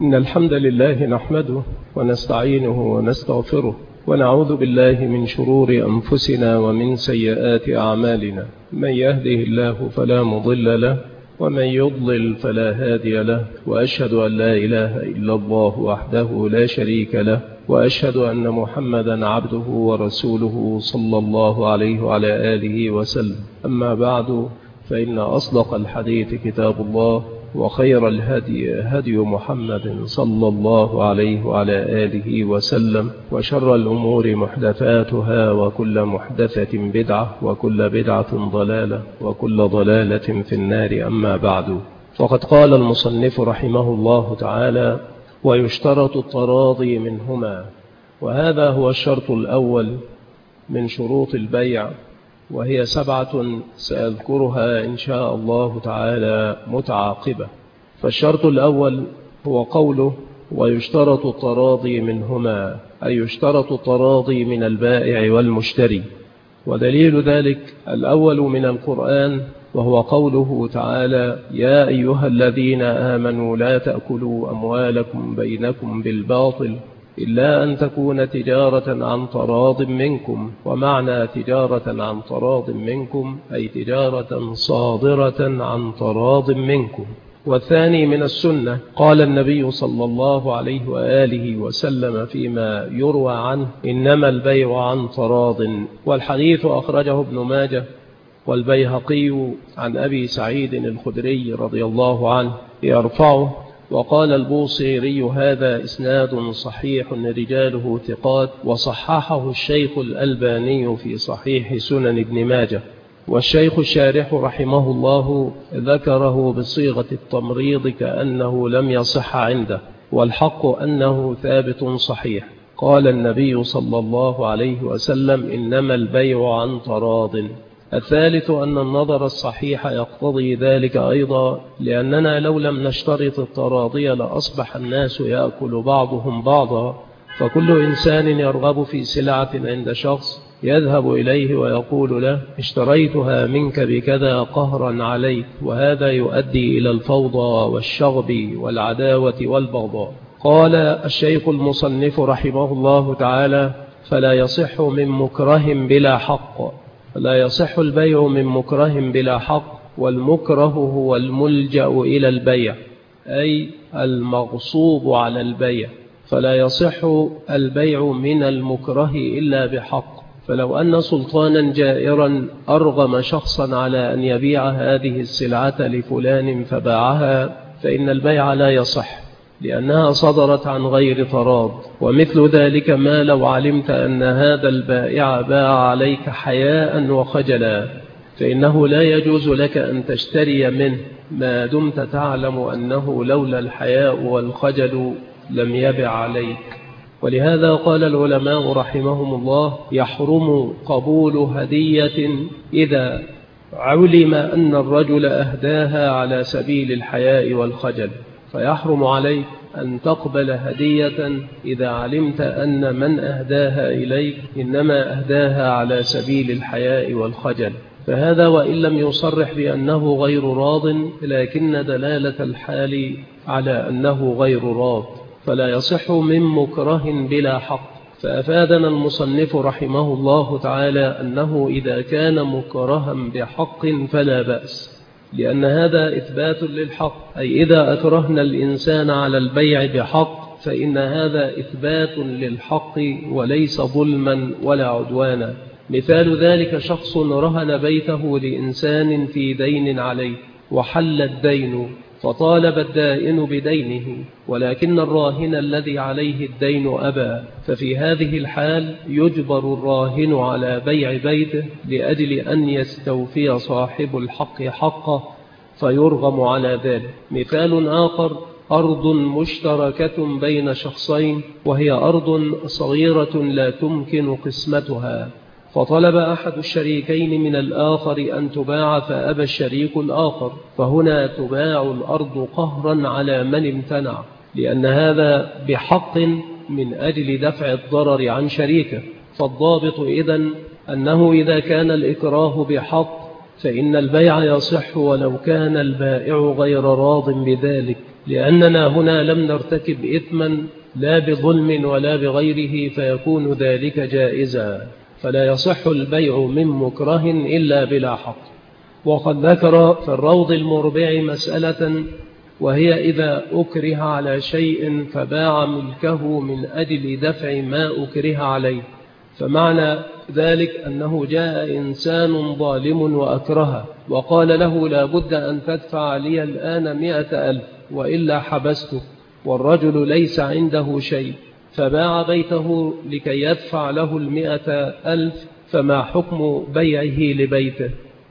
إن الحمد لله نحمده ونستعينه ونستغفره ونعوذ بالله من شرور أنفسنا ومن سيئات أعمالنا. من يهده الله فلا مضل له ومن يضلل فلا هادي له، وأشهد أن لا إله إلا الله وحده لا شريك له، وأشهد أن محمدا عبده ورسوله صلى الله عليه وعلى آله وسلم. أما بعد، فإن أصدق الحديث كتاب الله، وخير الهدي هدي محمد صلى الله عليه وعلى آله وسلم، وشر الأمور محدثاتها، وكل محدثة بدعة، وكل بدعة ضلالة، وكل ضلالة في النار. أما بعد، فقد قال المصنف رحمه الله تعالى: ويشترط التراضي منهما. وهذا هو الشرط الأول من شروط البيع، وهي 7 سأذكرها إن شاء الله تعالى متعاقبة. فالشرط الأول هو قوله: ويشترط التراضي منهما، أي يشترط التراضي من البائع والمشتري. ودليل ذلك الأول من القرآن، وهو قوله تعالى: يا أيها الذين آمنوا لا تأكلوا أموالكم بينكم بالباطل إلا أن تكون تجارة عن تراض منكم. ومعنى تجارة عن تراض منكم أي تجارة صادرة عن تراض منكم. والثاني من السنة، قال النبي صلى الله عليه وآله وسلم فيما يروى عنه: إنما البيع عن تراض. والحديث أخرجه ابن ماجه والبيهقي عن أبي سعيد الخدري رضي الله عنه يرفعه. وقال البوصيري: هذا إسناد صحيح رجاله ثقات، وصححه الشيخ الألباني في صحيح سنن ابن ماجه. والشيخ الشارح رحمه الله ذكره بصيغة التمريض كأنه لم يصح عنده، والحق أنه ثابت صحيح. قال النبي صلى الله عليه وسلم: إنما البيع عن تراض. الثالث أن النظر الصحيح يقتضي ذلك أيضا، لأننا لو لم نشترط التراضي لأصبح الناس يأكل بعضهم بعضا، فكل إنسان يرغب في سلعة عند شخص يذهب إليه ويقول له: اشتريتها منك بكذا قهرا عليك، وهذا يؤدي إلى الفوضى والشغب والعداوة والبغضاء. قال الشيخ المصنف رحمه الله تعالى: فلا يصح من مكره بلا حق. لا يصح البيع من مكره بلا حق، والمكره هو الملجأ إلى البيع، أي المغصوب على البيع. فلا يصح البيع من المكره إلا بحق. فلو أن سلطانا جائرا أرغم شخصا على أن يبيع هذه السلعة لفلان فباعها، فإن البيع لا يصح، لأنها صدرت عن غير تراض. ومثل ذلك ما لو علمت أن هذا البائع باع عليك حياء وخجلا، فإنه لا يجوز لك أن تشتري منه ما دمت تعلم أنه لولا الحياء والخجل لم يبع عليك. ولهذا قال العلماء رحمهم الله: يحرم قبول هدية إذا علم أن الرجل أهداها على سبيل الحياء والخجل. فيحرم عليك أن تقبل هدية إذا علمت أن من أهداها إليك إنما أهداها على سبيل الحياء والخجل. فهذا وإن لم يصرح بأنه غير راض، لكن دلالة الحال على أنه غير راض. فلا يصح من مكره بلا حق. فأفادنا المصنف رحمه الله تعالى أنه إذا كان مكرها بحق فلا بأس، لأن هذا إثبات للحق. أي إذا أكرهنا الإنسان على البيع بحق فإن هذا إثبات للحق وليس ظلما ولا عدوانا. مثال ذلك: شخص رهن بيته لإنسان في دين عليه، وحل الدين، فطالب الدائن بدينه، ولكن الراهن الذي عليه الدين أبى. ففي هذه الحال يجبر الراهن على بيع بيته لأجل أن يستوفي صاحب الحق حقه، فيرغم على ذلك. مثال آخر: أرض مشتركة بين شخصين، وهي أرض صغيرة لا تمكن قسمتها، فطلب أحد الشريكين من الآخر أن تباع فأبى الشريك الآخر، فهنا تباع الأرض قهرا على من امتنع، لأن هذا بحق من أجل دفع الضرر عن شريكه. فالضابط إذن أنه إذا كان الإكراه بحق فإن البيع يصح ولو كان البائع غير راض بذلك، لأننا هنا لم نرتكب إثما لا بظلم ولا بغيره فيكون ذلك جائزا، فلا يصح البيع من مكره إلا بلا حق. وقد ذكر في الروض المربع مسألة، وهي إذا أكره على شيء فباع ملكه من أجل دفع ما أكره عليه، فمعنى ذلك أنه جاء إنسان ظالم وأكرهه وقال له لا بد أن تدفع لي الآن 100,000 وإلا حبسته، والرجل ليس عنده شيء فباع بيته لكي يدفع له 100,000، فما حكم بيعه لبيته؟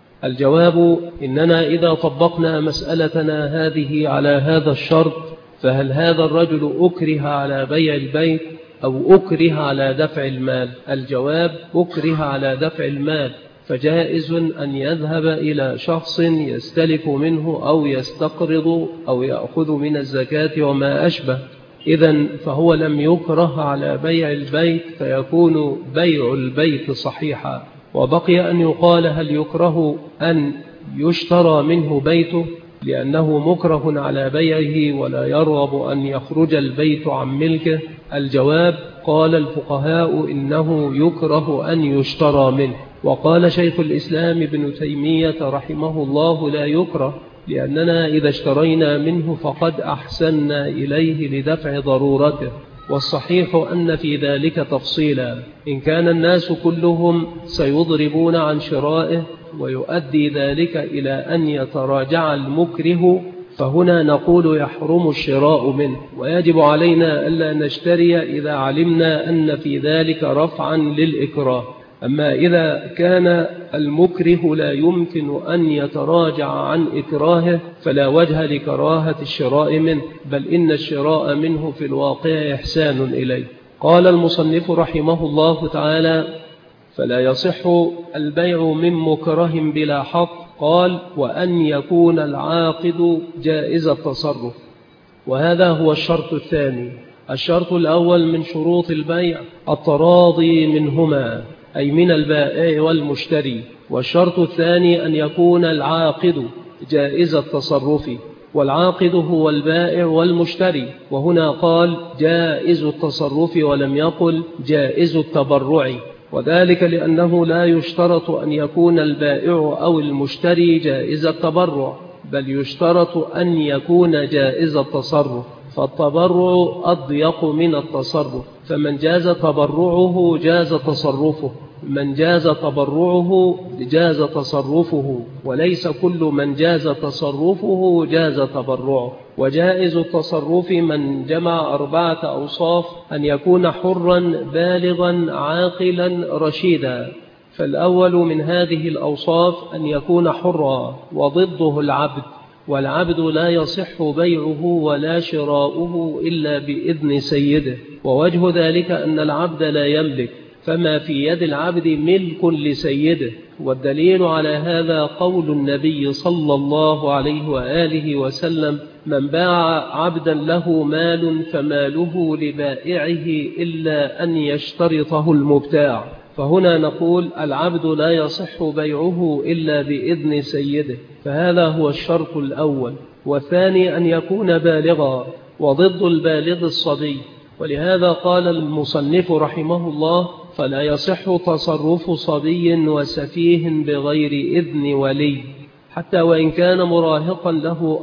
الجواب: إننا إذا طبقنا مسألتنا هذه على هذا الشرط، فهل هذا الرجل أكره على بيع البيت أو أكره على دفع المال؟ الجواب: أكره على دفع المال، فجائز أن يذهب إلى شخص يستلف منه أو يستقرض أو يأخذ من الزكاة وما أشبه. إذن فهو لم يكره على بيع البيت، فيكون بيع البيت صحيحا. وبقي أن يقال هل يكره أن يشترى منه بيته لأنه مكره على بيعه ولا يرغب أن يخرج البيت عن ملكه؟ الجواب: قال الفقهاء إنه يكره أن يشترى منه. وقال شيخ الإسلام ابن تيمية رحمه الله: لا يكره، لأننا إذا اشترينا منه فقد أحسننا إليه لدفع ضرورته. والصحيح أن في ذلك تفصيلا، إن كان الناس كلهم سيضربون عن شرائه ويؤدي ذلك إلى أن يتراجع المكره، فهنا نقول يحرم الشراء منه، ويجب علينا ألا نشتري إذا علمنا أن في ذلك رفعا للإكراه. أما إذا كان المكره لا يمكن أن يتراجع عن إكراهه فلا وجه لكراهة الشراء منه، بل إن الشراء منه في الواقع إحسان إليه. قال المصنف رحمه الله تعالى: فلا يصح البيع من مكره بلا حق. قال: وأن يكون العاقد جائز التصرف، وهذا هو الشرط الثاني. الشرط الأول من شروط البيع التراضي منهما، أي من البائع والمشتري. والشرط الثاني أن يكون العاقد جائز التصرف، والعاقد هو البائع والمشتري. وهنا قال جائز التصرف ولم يقل جائز التبرع، وذلك لأنه لا يشترط أن يكون البائع أو المشتري جائز التبرع، بل يشترط أن يكون جائز التصرف، فالتبرع أضيق من التصرف، فمن جاز تبرعه جاز تصرفه، من جاز تبرعه جاز تصرفه، وليس كل من جاز تصرفه جاز تبرعه. وجائز التصرف من جمع 4 أوصاف: أن يكون حرا بالغا عاقلا رشيدا. فالأول من هذه الأوصاف أن يكون حرا، وضده العبد، والعبد لا يصح بيعه ولا شراؤه إلا بإذن سيده. ووجه ذلك أن العبد لا يملك، فما في يد العبد ملك لسيده. والدليل على هذا قول النبي صلى الله عليه وآله وسلم: من باع عبدا له مال فماله لبائعه إلا أن يشترطه المبتاع. فهنا نقول العبد لا يصح بيعه إلا بإذن سيده، فهذا هو الشرط الأول. والثاني أن يكون بالغا، وضد البالغ الصبي. ولهذا قال المصنف رحمه الله: فلا يصح تصرف صبي وسفيه بغير إذن ولي، حتى وإن كان مراهقا له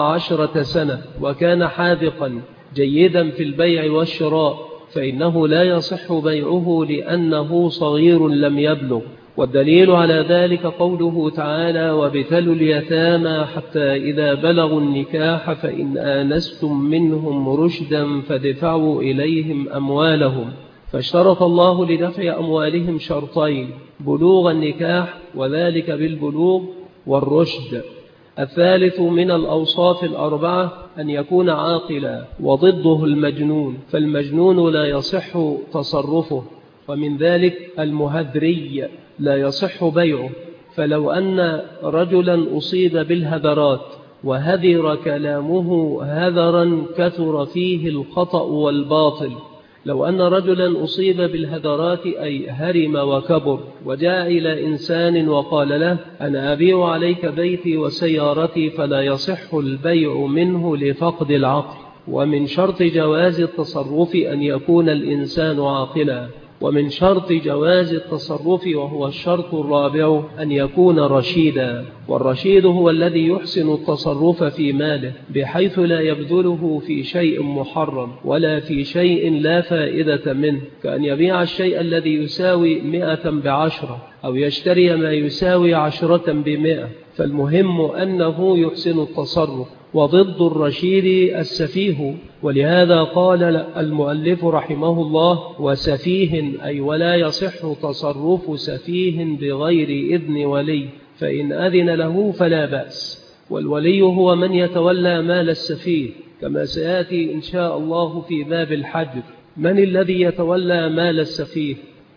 14 سنة وكان حاذقا جيدا في البيع والشراء، فإنه لا يصح بيعه لأنه صغير لم يبلغ. والدليل على ذلك قوله تعالى: وابتلوا اليتامى حتى إذا بلغوا النكاح فإن آنستم منهم رشدا فادفعوا إليهم أموالهم. فاشترط الله لدفع أموالهم شرطين: بلوغ النكاح، وذلك بالبلوغ، والرشد. الثالث من الأوصاف 4 أن يكون عاقلا، وضده المجنون، فالمجنون لا يصح تصرفه. ومن ذلك المهذري لا يصح بيعه، فلو أن رجلا أصيب بالهذرات وهذر كلامه هذرا كثر فيه الخطأ والباطل، لو أن رجلا أصيب بالهذرات أي هرم وكبر وجاء إلى إنسان وقال له أنا أبيع عليك بيتي وسيارتي، فلا يصح البيع منه لفقد العقل. ومن شرط جواز التصرف أن يكون الإنسان عاقلا، ومن شرط جواز التصرف وهو الشرط الرابع أن يكون رشيدا، والرشيد هو الذي يحسن التصرف في ماله بحيث لا يبذله في شيء محرم ولا في شيء لا فائدة منه، كأن يبيع الشيء الذي يساوي 100 ب10 أو يشتري ما يساوي 10 ب100. فالمهم أنه يحسن التصرف. وضد الرشيد السفيه، ولهذا قال المؤلف رحمه الله وسفيه أي ولا يصح تصرف سفيه بغير إذن ولي، فإن أذن له فلا بأس. والولي هو من يتولى مال السفيه كما سيأتي إن شاء الله في باب الحج. من الذي يتولى مال السفيه؟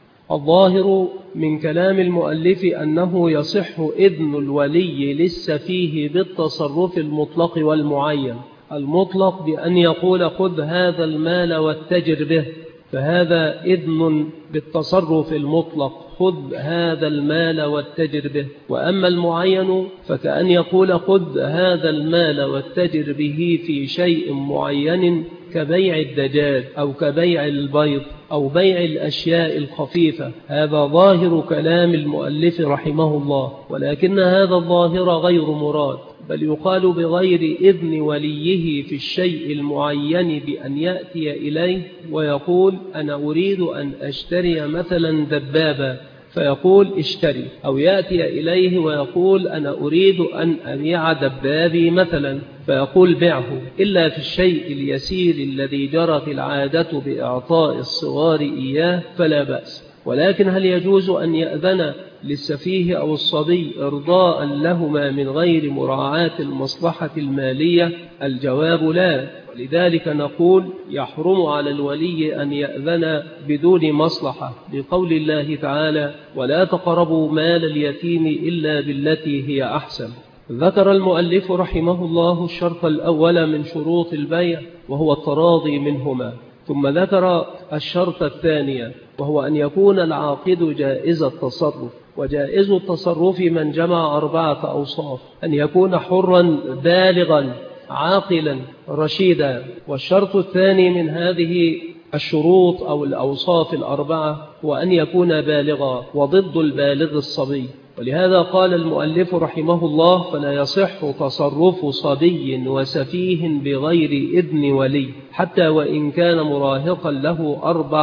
الظاهر من كلام المؤلف أنه يصح إذن الولي للسفيه بالتصرف المطلق والمعين. المطلق بأن يقول خذ هذا المال واتجر به، فهذا إذن بالتصرف المطلق، خذ هذا المال واتجر به. وأما المعين فكأن يقول خذ هذا المال واتجر به في شيء معين كبيع الدجاج أو كبيع البيض أو بيع الأشياء الخفيفة. هذا ظاهر كلام المؤلف رحمه الله، ولكن هذا الظاهر غير مراد، بل يقال بغير إذن وليه في الشيء المعين بأن يأتي إليه ويقول أنا أريد أن أشتري مثلا دبابة فيقول اشتري، أو يأتي إليه ويقول أنا أريد أن أبيع دبابي مثلا فيقول بعه، إلا في الشيء اليسير الذي جرت العادة بإعطاء الصغار إياه فلا بأس. ولكن هل يجوز أن يأذن للسفيه أو الصبي إرضاء لهما من غير مراعاة المصلحة المالية؟ الجواب لا. ولذلك نقول يحرم على الولي أن يأذن بدون مصلحة، لقول الله تعالى ولا تقربوا مال اليتيم إلا بالتي هي أحسن. ذكر المؤلف رحمه الله الشرط الأول من شروط البيع وهو التراضي منهما، ثم ذكر الشرط الثاني وهو أن يكون العاقد جائز التصرف. وجائز التصرف من جمع 4 أوصاف: أن يكون حرا بالغا عاقلا رشيدا. والشرط الثاني من هذه الشروط أو الأوصاف 4 هو أن يكون بالغا، وضد البالغ الصبي. ولهذا قال المؤلف رحمه الله فلا يصح تصرف صبي وسفيه بغير إذن ولي، حتى وإن كان مراهقا له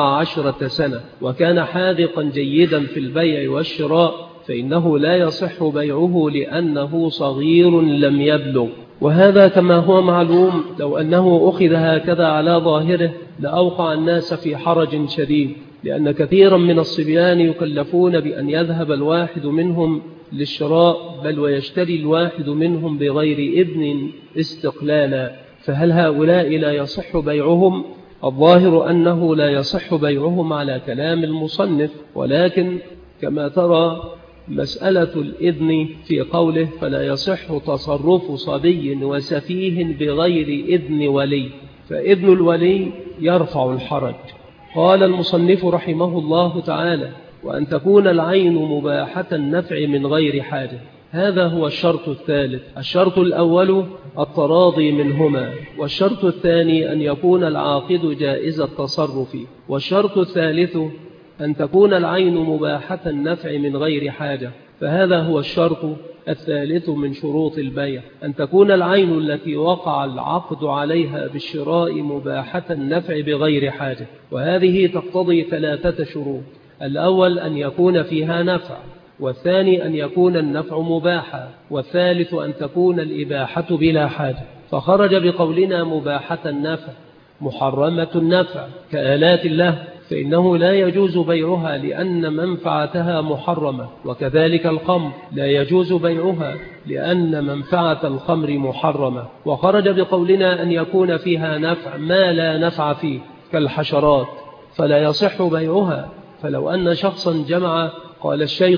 14 سنة وكان حاذقا جيدا في البيع والشراء، فإنه لا يصح بيعه لأنه صغير لم يبلغ. وهذا كما هو معلوم لو أنه أخذ هكذا على ظاهره لأوقع الناس في حرج شديد، لأن كثيرا من الصبيان يكلفون بأن يذهب الواحد منهم للشراء، بل ويشتري الواحد منهم بغير إذن استقلالا. فهل هؤلاء لا يصح بيعهم؟ الظاهر أنه لا يصح بيعهم على كلام المصنف، ولكن كما ترى مسألة الإذن في قوله فلا يصح تصرف صبي وسفيه بغير إذن ولي، فإذن الولي يرفع الحرج. قال المصنف رحمه الله تعالى وأن تكون العين مباحة النفع من غير حاجة. هذا هو الشرط الثالث. الشرط الأول التراضي منهما، والشرط الثاني أن يكون العاقد جائز التصرف، والشرط الثالث أن تكون العين مباحة النفع من غير حاجة. فهذا هو الشرط الثالث من شروط البيع، أن تكون العين التي وقع العقد عليها بالشراء مباحة النفع بغير حاجة. وهذه تقتضي 3 شروط: الأول أن يكون فيها نفع، والثاني أن يكون النفع مباحا، والثالث أن تكون الإباحة بلا حاجة. فخرج بقولنا مباحة النفع محرمة النفع كآلات الله، فإنه لا يجوز بيعها لأن منفعتها محرمة، وكذلك الخمر لا يجوز بيعها لأن منفعة الخمر محرمة. وخرج بقولنا أن يكون فيها نفع ما لا نفع فيه كالحشرات، فلا يصح بيعها. فلو أن شخصا جمع قال الشيخ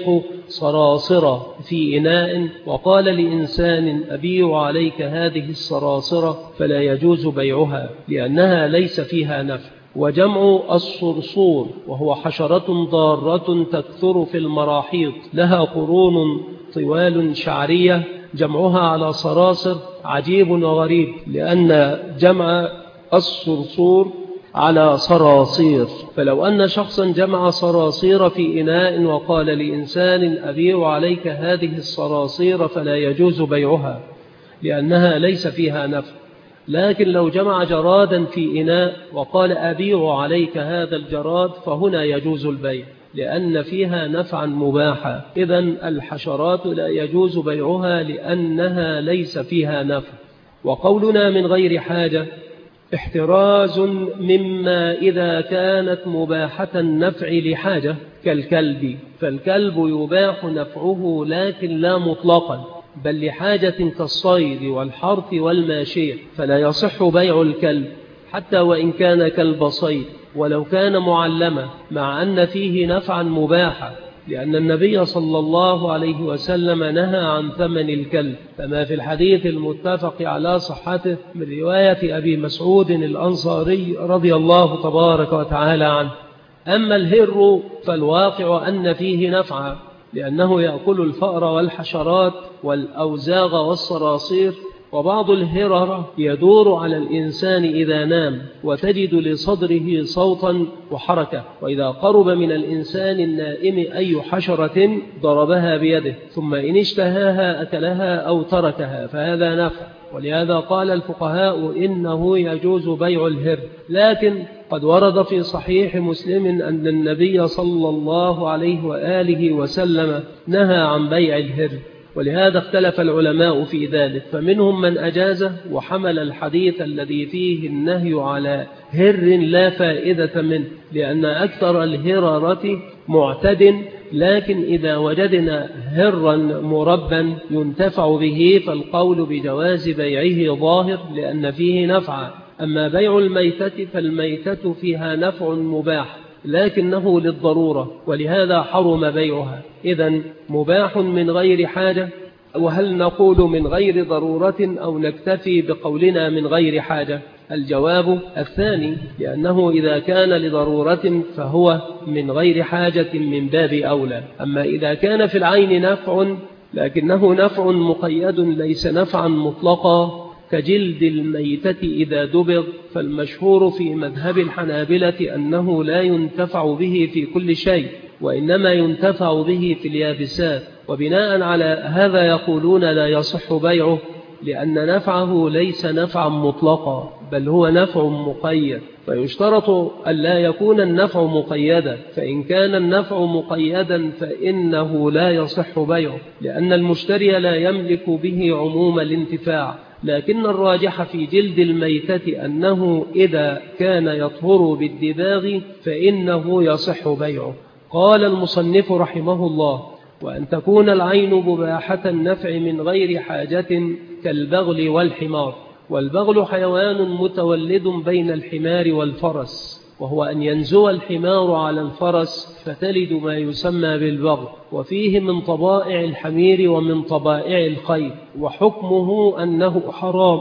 صراصرة في إناء وقال لإنسان أبيع عليك هذه الصراصرة، فلا يجوز بيعها لأنها ليس فيها نفع. وجمع الصرصور، وهو حشرة ضارة تكثر في المراحيض، لها قرون طوال شعرية، جمعها على صراصر عجيب وغريب، لأن جمع الصرصور على صراصير. فلو أن شخصا جمع صراصير في إناء وقال لإنسان أبيع عليك هذه الصراصير فلا يجوز بيعها لأنها ليس فيها نفع. لكن لو جمع جرادا في إناء وقال أبيع عليك هذا الجراد فهنا يجوز البيع لأن فيها نفعا مباحا. إذن الحشرات لا يجوز بيعها لأنها ليس فيها نفع. وقولنا من غير حاجة احتراز مما إذا كانت مباحة النفع لحاجة كالكلب، فالكلب يباح نفعه لكن لا مطلقا، بل لحاجة كالصيد والحرث والماشية، فلا يصح بيع الكلب حتى وإن كان كلب صيد ولو كان معلما، مع أن فيه نفعا مباحا، لأن النبي صلى الله عليه وسلم نهى عن ثمن الكلب، كما في الحديث المتفق على صحته من رواية أبي مسعود الأنصاري رضي الله تبارك وتعالى عنه. أما الهر فالواقع أن فيه نفعا، لأنه يأكل الفأر والحشرات والأوزاغ والصراصير. وبعض الهرر يدور على الإنسان إذا نام وتجد لصدره صوتا وحركة، وإذا قرب من الإنسان النائم أي حشرة ضربها بيده، ثم إن اشتهاها أكلها أو تركها، فهذا نفع. ولهذا قال الفقهاء إنه يجوز بيع الهر. لكن قد ورد في صحيح مسلم أن النبي صلى الله عليه وآله وسلم نهى عن بيع الهر، ولهذا اختلف العلماء في ذلك، فمنهم من أجازه وحمل الحديث الذي فيه النهي على هر لا فائدة منه، لأن أكثر الهررة معتد، لكن إذا وجدنا هرا مربا ينتفع به فالقول بجواز بيعه ظاهر لأن فيه نفعا. أما بيع الميتة فالميتة فيها نفع مباح لكنه للضرورة، ولهذا حرم بيعها. إذن مباح من غير حاجة. وهل نقول من غير ضرورة أو نكتفي بقولنا من غير حاجة؟ الجواب الثاني، لأنه إذا كان لضرورة فهو من غير حاجة من باب أولى. أما إذا كان في العين نفع لكنه نفع مقيد ليس نفعا مطلقا كجلد الميتة إذا دبغ، فالمشهور في مذهب الحنابلة أنه لا ينتفع به في كل شيء وإنما ينتفع به في اليابسات، وبناء على هذا يقولون لا يصح بيعه لأن نفعه ليس نفعا مطلقا بل هو نفع مقيد، فيشترط أن لا يكون النفع مقيدا، فإن كان النفع مقيدا فإنه لا يصح بيعه لأن المشتري لا يملك به عموم الانتفاع. لكن الراجح في جلد الميتة أنه إذا كان يطهر بالدباغ فإنه يصح بيعه. قال المصنف رحمه الله: وأن تكون العين مباحة النفع من غير حاجة كالبغل والحمار. والبغل حيوان متولد بين الحمار والفرس، وهو أن ينزو الحمار على الفرس فتلد ما يسمى بالبغل، وفيه من طبائع الحمير ومن طبائع الخيل، وحكمه أنه حرام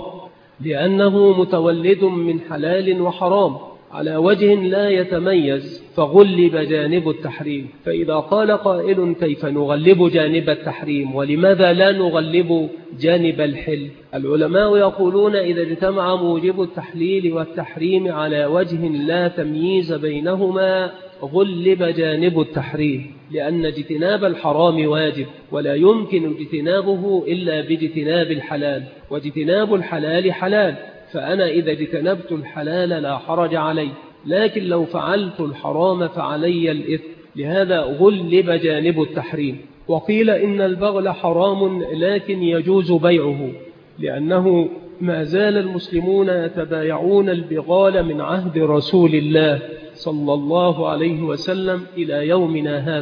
لأنه متولد من حلال وحرام على وجه لا يتميز، فغلب جانب التحريم. فإذا قال قائل: كيف نغلب جانب التحريم ولماذا لا نغلب جانب الحل؟ العلماء يقولون إذا اجتمع موجب التحليل والتحريم على وجه لا تمييز بينهما غلب جانب التحريم، لأن اجتناب الحرام واجب ولا يمكن اجتنابه إلا باجتناب الحلال، واجتناب الحلال حلال، فأنا إذا اجتنبت الحلال لا حرج علي، لكن لو فعلت الحرام فعلي الإثم، لهذا غلب جانب التحريم. وقيل إن البغل حرام لكن يجوز بيعه، لأنه ما زال المسلمون يتبايعون البغال من عهد رسول الله صلى الله عليه وسلم إلى يومنا هذا،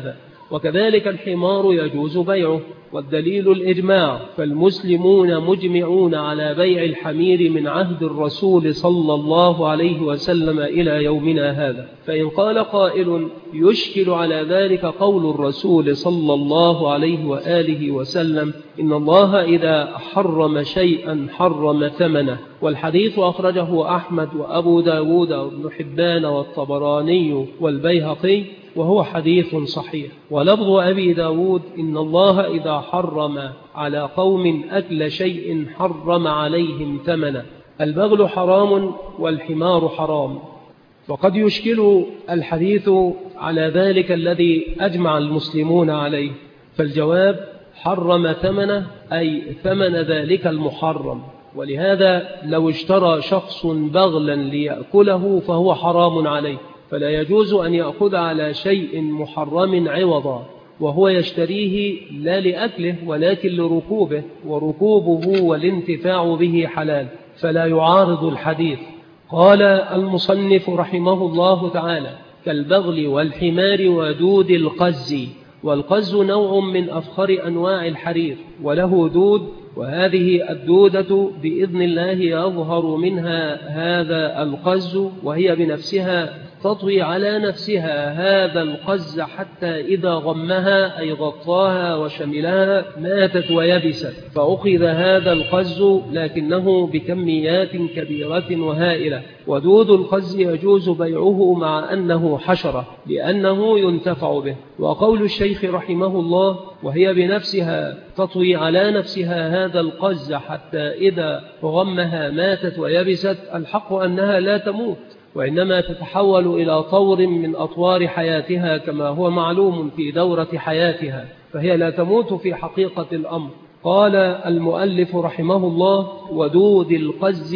وكذلك الحمار يجوز بيعه، والدليل الإجماع، فالمسلمون مجمعون على بيع الحمير من عهد الرسول صلى الله عليه وسلم إلى يومنا هذا. فإن قال قائل يشكل على ذلك قول الرسول صلى الله عليه وآله وسلم إن الله إذا حرم شيئا حرم ثمنه، والحديث أخرجه أحمد وأبو داود وابن حبان والطبراني والبيهقي، وهو حديث صحيح. ولفظ أبي داود إن الله إذا حرم على قوم أكل شيء حرم عليهم ثمنه. البغل حرام والحمار حرام، وقد يشكل الحديث على ذلك الذي أجمع المسلمون عليه، فالجواب حرم ثمنه أي ثمن ذلك المحرم، ولهذا لو اشترى شخص بغلا ليأكله فهو حرام عليه، فلا يجوز أن يأخذ على شيء محرم عوضا، وهو يشتريه لا لأكله ولكن لركوبه، وركوبه والانتفاع به حلال، فلا يعارض الحديث. قال المصنف رحمه الله تعالى كالبغل والحمار ودود القز. والقز نوع من أفخر أنواع الحرير، وله دود، وهذه الدودة بإذن الله يظهر منها هذا القز، وهي بنفسها تطوي على نفسها هذا القز حتى إذا غمها أي غطاها وشملها ماتت ويبست، فأخذ هذا القز لكنه بكميات كبيرة وهائلة. ودود القز يجوز بيعه مع أنه حشرة لأنه ينتفع به. وقول الشيخ رحمه الله وهي بنفسها تطوي على نفسها هذا القز حتى إذا غمها ماتت ويبست، الحق أنها لا تموت، وإنما تتحول إلى طور من أطوار حياتها كما هو معلوم في دورة حياتها، فهي لا تموت في حقيقة الأمر. قال المؤلف رحمه الله ودود القز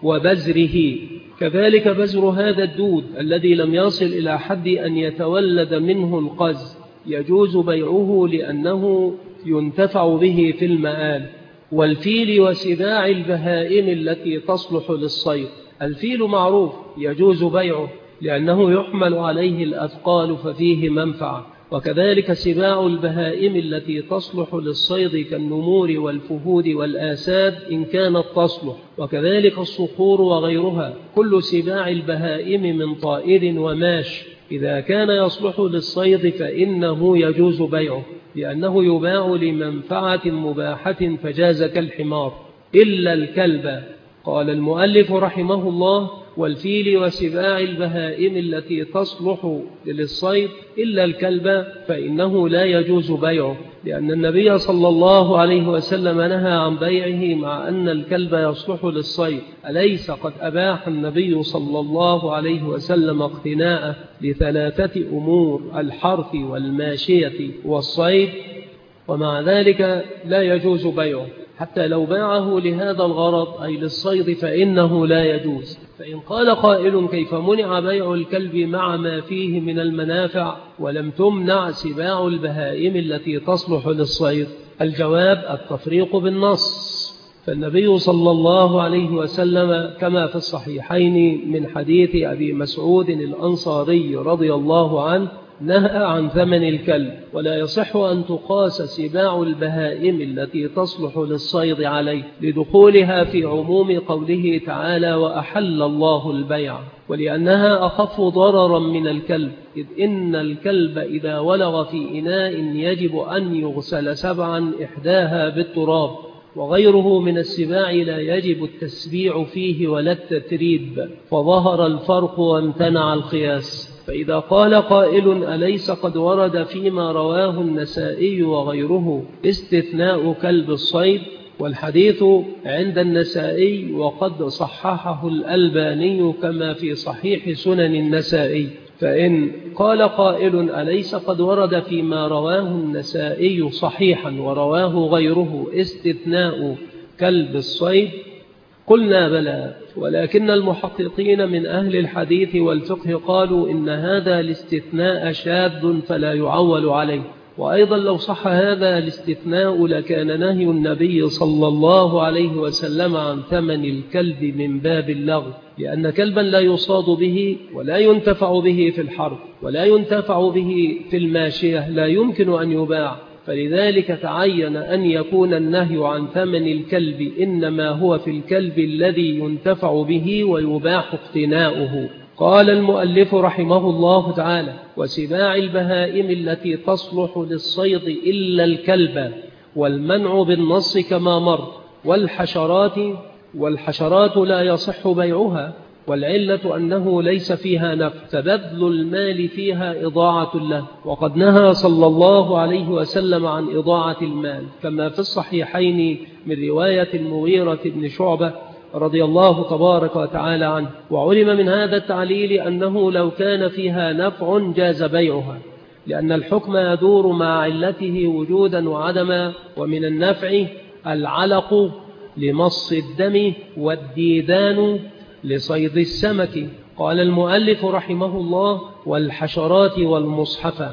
وبزره. كذلك بزر هذا الدود الذي لم يصل إلى حد أن يتولد منه القز يجوز بيعه لأنه ينتفع به في المآل. والفيل وسباع البهائم التي تصلح للصيد. الفيل معروف يجوز بيعه لأنه يحمل عليه الأثقال ففيه منفعة، وكذلك سباع البهائم التي تصلح للصيد كالنمور والفهود والآساد إن كانت تصلح، وكذلك الصخور وغيرها. كل سباع البهائم من طائر وماش إذا كان يصلح للصيد فإنه يجوز بيعه لأنه يباع لمنفعة مباحة فجاز كالحمار إلا الكلب. قال المؤلف رحمه الله والفيل وسباع البهائم التي تصلح للصيد إلا الكلب فإنه لا يجوز بيعه، لأن النبي صلى الله عليه وسلم نهى عن بيعه مع أن الكلب يصلح للصيد. أليس قد أباح النبي صلى الله عليه وسلم اقتناءه لثلاثة أمور: الحرث والماشية والصيد، ومع ذلك لا يجوز بيعه، حتى لو باعه لهذا الغرض أي للصيد فإنه لا يجوز. فإن قال قائل كيف منع بيع الكلب مع ما فيه من المنافع ولم تمنع سباع البهائم التي تصلح للصيد؟ الجواب التفريق بالنص، فالنبي صلى الله عليه وسلم كما في الصحيحين من حديث أبي مسعود الأنصاري رضي الله عنه نهى عن ثمن الكلب، ولا يصح أن تقاس سباع البهائم التي تصلح للصيد عليه لدخولها في عموم قوله تعالى وأحل الله البيع، ولأنها أخف ضررا من الكلب، إذ إن الكلب إذا ولغ في إناء يجب أن يغسل 7 إحداها بالتراب، وغيره من السباع لا يجب التسبيع فيه ولا التتريب، فظهر الفرق وامتنع القياس. فإذا قال قائل أليس قد ورد فيما رواه النسائي وغيره استثناء كلب الصيد؟ والحديث عند النسائي وقد صححه الألباني كما في صحيح سنن النسائي. فإن قال قائل أليس قد ورد فيما رواه النسائي صحيحا ورواه غيره استثناء كلب الصيد؟ قلنا بلى، ولكن المحققين من أهل الحديث والفقه قالوا إن هذا الاستثناء شاذ فلا يعول عليه، وأيضا لو صح هذا الاستثناء لكان نهي النبي صلى الله عليه وسلم عن ثمن الكلب من باب اللغو، لأن كلبا لا يصاد به ولا ينتفع به في الحرب ولا ينتفع به في الماشية لا يمكن أن يباع، فلذلك تعين أن يكون النهي عن ثمن الكلب إنما هو في الكلب الذي ينتفع به ويباح اقتناؤه. قال المؤلف رحمه الله تعالى: وسباع البهائم التي تصلح للصيد إلا الكلب، والمنع بالنص كما مر، والحشرات لا يصح بيعها، والعلة أنه ليس فيها نفع، فبذل المال فيها إضاعة له، وقد نهى صلى الله عليه وسلم عن إضاعة المال كما في الصحيحين من رواية المغيرة بن شعبة رضي الله تبارك وتعالى عنه. وعلم من هذا التعليل أنه لو كان فيها نفع جاز بيعها، لأن الحكم يدور مع علته وجودا وعدما، ومن النفع العلق لمص الدم والديدان لصيد السمك. قال المؤلف رحمه الله: والحشرات والمصحف،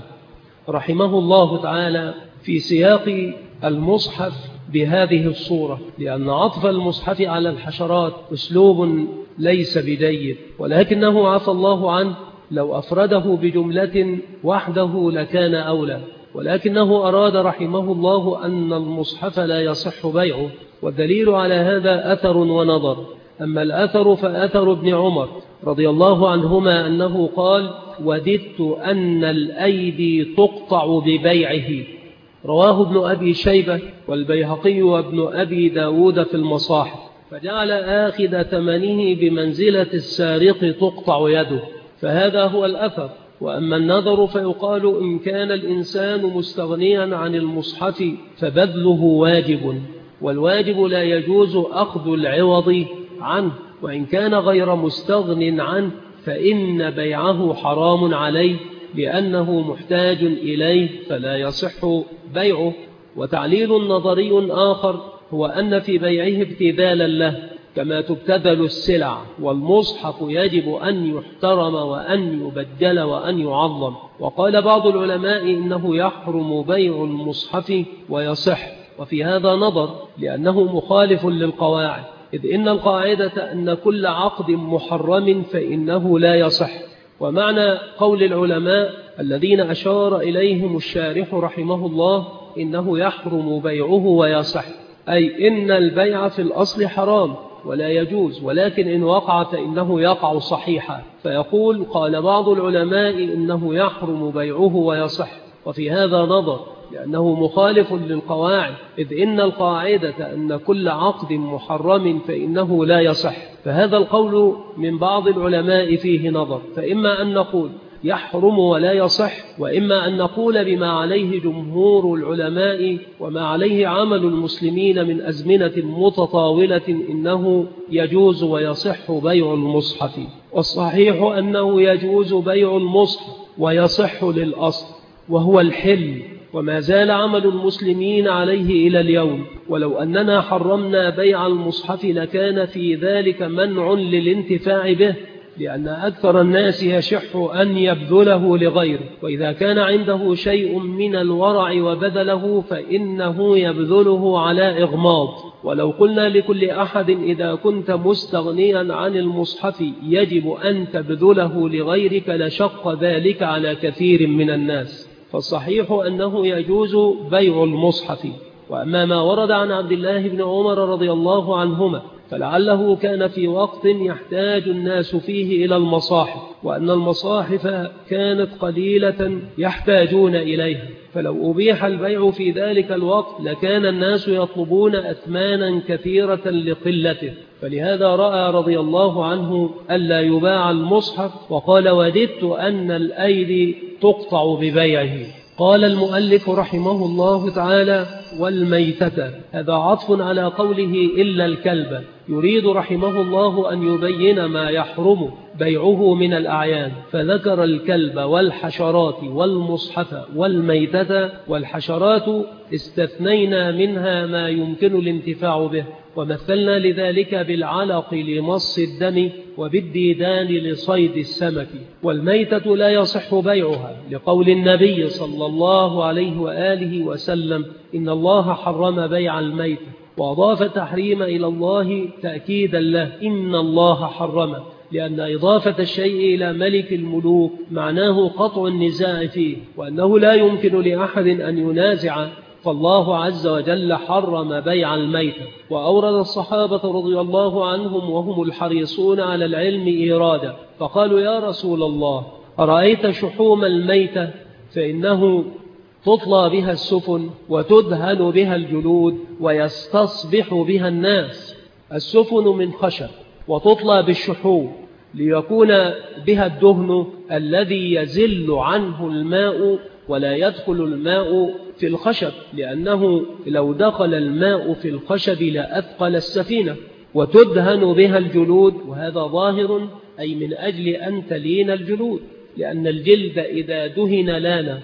رحمه الله تعالى في سياق المصحف بهذه الصورة، لأن عطف المصحف على الحشرات أسلوب ليس بجيد، ولكنه عفى الله عنه، لو أفرده بجملة وحده لكان أولى، ولكنه أراد رحمه الله أن المصحف لا يصح بيعه، والدليل على هذا أثر ونظر. أما الأثر فأثر ابن عمر رضي الله عنهما أنه قال: وددت أن الأيدي تقطع ببيعه، رواه ابن أبي شيبة والبيهقي وابن أبي داود في المصاحف، فجعل آخذ ثمنه بمنزلة السارق تقطع يده، فهذا هو الأثر. وأما النظر فيقال: إن كان الإنسان مستغنيا عن المصحف فبذله واجب، والواجب لا يجوز أخذ العوض عنه، وإن كان غير مستغن عنه فإن بيعه حرام عليه لأنه محتاج إليه فلا يصح بيعه. وتعليل نظري آخر هو أن في بيعه ابتذالا له كما تبتذل السلع، والمصحف يجب أن يحترم وأن يبجل وأن يعظم. وقال بعض العلماء إنه يحرم بيع المصحف ويصح، وفي هذا نظر، لأنه مخالف للقواعد، إذ إن القاعدة أن كل عقد محرم فإنه لا يصح. ومعنى قول العلماء الذين أشار إليهم الشارح رحمه الله إنه يحرم بيعه ويصح، أي إن البيع في الأصل حرام ولا يجوز، ولكن إن وقع فإنه يقع صحيحا. فيقول: قال بعض العلماء إنه يحرم بيعه ويصح، وفي هذا نظر، لأنه مخالف للقواعد، إذ إن القاعدة أن كل عقد محرم فإنه لا يصح. فهذا القول من بعض العلماء فيه نظر، فإما أن نقول يحرم ولا يصح، وإما أن نقول بما عليه جمهور العلماء وما عليه عمل المسلمين من أزمنة متطاولة إنه يجوز ويصح بيع المصحف. والصحيح أنه يجوز بيع المصحف ويصح للأصل وهو الحل، وما زال عمل المسلمين عليه إلى اليوم. ولو أننا حرمنا بيع المصحف لكان في ذلك منع للانتفاع به، لأن أكثر الناس يشح أن يبذله لغيره، وإذا كان عنده شيء من الورع وبذله فإنه يبذله على إغماض. ولو قلنا لكل أحد إذا كنت مستغنيا عن المصحف يجب أن تبذله لغيرك لشق ذلك على كثير من الناس، فالصحيح أنه يجوز بيع المصحف. وأما ما ورد عن عبد الله بن عمر رضي الله عنهما فلعله كان في وقت يحتاج الناس فيه إلى المصاحف، وأن المصاحف كانت قليلة يحتاجون إليها، فلو أبيح البيع في ذلك الوقت لكان الناس يطلبون أثمانا كثيرة لقلته، فلهذا رأى رضي الله عنه ألا يباع المصحف، وقال: وددت أن الأيدي تقطع ببيعه. قال المؤلف رحمه الله تعالى: والميتة. هذا عطف على قوله إلا الكلب، يريد رحمه الله أن يبين ما يحرم بيعه من الأعيان، فذكر الكلب والحشرات والمصحف والميتة. والحشرات استثنينا منها ما يمكن الانتفاع به، ومثلنا لذلك بالعلق لمص الدم وبالديدان لصيد السمك. والميتة لا يصح بيعها لقول النبي صلى الله عليه وآله وسلم إن الله حرم بيع الميتة، وأضاف التحريم إلى الله تأكيدا له إن الله حرم، لأن إضافة الشيء إلى ملك الملوك معناه قطع النزاع فيه، وأنه لا يمكن لأحد أن ينازع، فالله عز وجل حرم بيع الميتة. وأورد الصحابة رضي الله عنهم وهم الحريصون على العلم إيرادا، فقالوا يا رسول الله أرأيت شحوم الميتة فإنه تطلى بها السفن وتدهن بها الجلود ويستصبح بها الناس. السفن من خشب وتطلى بالشحوم ليكون بها الدهن الذي يزل عنه الماء ولا يدخل الماء في الخشب، لأنه لو دخل الماء في الخشب لأثقل السفينة. وتدهن بها الجلود، وهذا ظاهر أي من أجل أن تلين الجلود، لأن الجلد إذا دهن لان.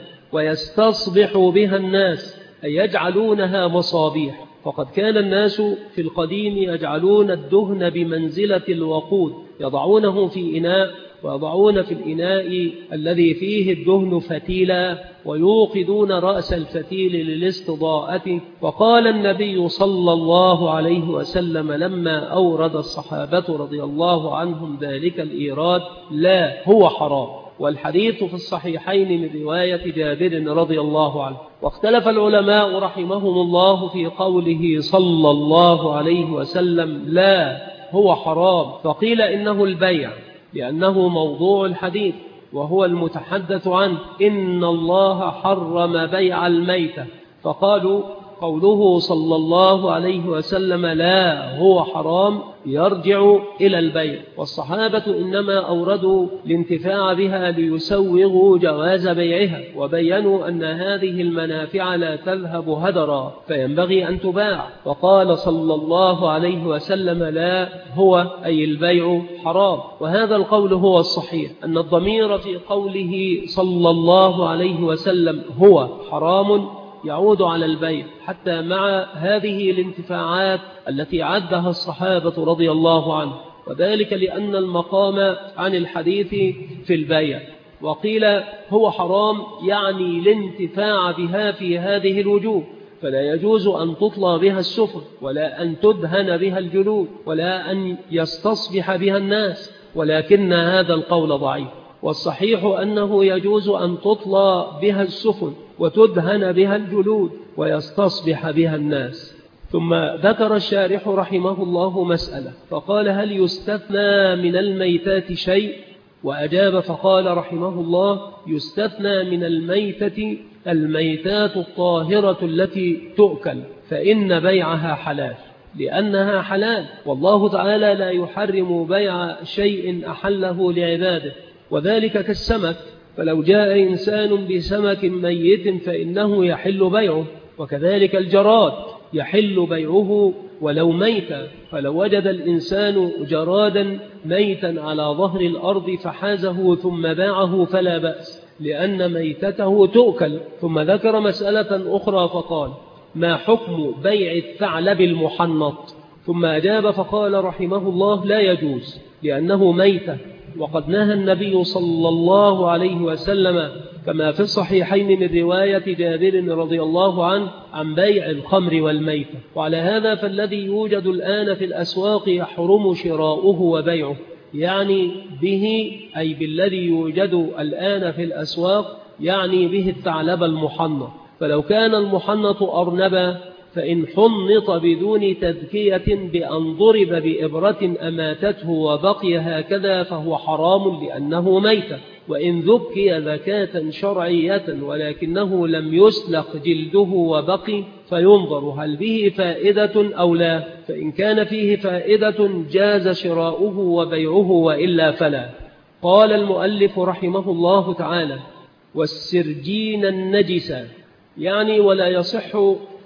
ويستصبح بها الناس أي يجعلونها مصابيح، فقد كان الناس في القديم يجعلون الدهن بمنزلة الوقود، يضعونه في إناء ويضعون في الإناء الذي فيه الدهن فتيلا ويوقدون رأس الفتيل للاستضاءة. وقال النبي صلى الله عليه وسلم لما أورد الصحابة رضي الله عنهم ذلك الإيراد لا هو حرام. والحديث في الصحيحين من رواية جابر رضي الله عنه. واختلف العلماء رحمهم الله في قوله صلى الله عليه وسلم لا هو حرام، فقيل إنه البيع لأنه موضوع الحديث وهو المتحدث عنه إن الله حرم بيع الميتة، فقالوا قوله صلى الله عليه وسلم لا هو حرام يرجع إلى البيع. والصحابة إنما أوردوا الانتفاع بها ليسوغوا جواز بيعها، وبينوا أن هذه المنافع لا تذهب هدرا فينبغي أن تباع. وقال صلى الله عليه وسلم لا هو أي البيع حرام. وهذا القول هو الصحيح، أن الضمير في قوله صلى الله عليه وسلم هو حرام يعود على البيع، حتى مع هذه الانتفاعات التي عدها الصحابة رضي الله عنه، وذلك لأن المقام عن الحديث في البيع. وقيل هو حرام يعني الانتفاع بها في هذه الوجوه، فلا يجوز أن تطلى بها السفن ولا أن تدهن بها الجلود ولا أن يستصبح بها الناس، ولكن هذا القول ضعيف. والصحيح أنه يجوز أن تطلى بها السفن وتدهن بها الجلود ويستصبح بها الناس. ثم ذكر الشارح رحمه الله مسألة، فقال هل يستثنى من الميتات شيء؟ وأجاب فقال رحمه الله يستثنى من الميتة الميتات الطاهرة التي تؤكل، فإن بيعها حلال لأنها حلال، والله تعالى لا يحرم بيع شيء أحله لعباده، وذلك كالسمك، فلو جاء إنسان بسمك ميت فإنه يحل بيعه، وكذلك الجراد يحل بيعه ولو ميتا، فلو وجد الإنسان جرادا ميتا على ظهر الأرض فحازه ثم باعه فلا بأس لأن ميتته تؤكل. ثم ذكر مسألة أخرى فقال ما حكم بيع الثعلب المحنط؟ ثم أجاب فقال رحمه الله لا يجوز لأنه ميتة، وقد نهى النبي صلى الله عليه وسلم كما في الصحيحين من رواية جابر رضي الله عنه عن بيع الخمر والميتة. وعلى هذا فالذي يوجد الآن في الأسواق يحرم شراؤه وبيعه، يعني به أي بالذي يوجد الآن في الأسواق يعني به الثعلب المحنط. فلو كان المحنط أرنبا فإن حنط بدون تذكية بأن ضرب بإبرة أماتته وبقي هكذا فهو حرام لأنه ميتة، وإن ذكي ذكاة شرعية ولكنه لم يسلق جلده وبقي فينظر هل به فائدة أو لا، فإن كان فيه فائدة جاز شراؤه وبيعه وإلا فلا. قال المؤلف رحمه الله تعالى والسرجين النجسة، يعني ولا يصح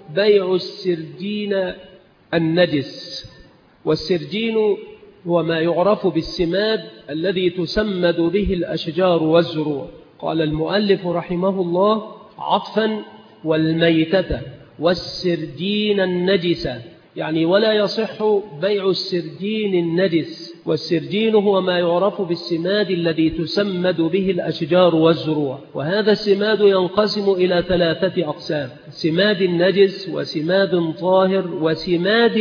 بيع السرجين النجس. والسرجين هو ما يعرف بالسماد الذي تسمد به الأشجار والزروع. قال المؤلف رحمه الله عطفا والميتة والسرجين النجسة، يعني ولا يصح بيع السرجين النجس. والسرجين هو ما يعرف بالسماد الذي تسمد به الأشجار والزروع، وهذا السماد ينقسم إلى 3 أقسام: سماد نجس وسماد طاهر وسماد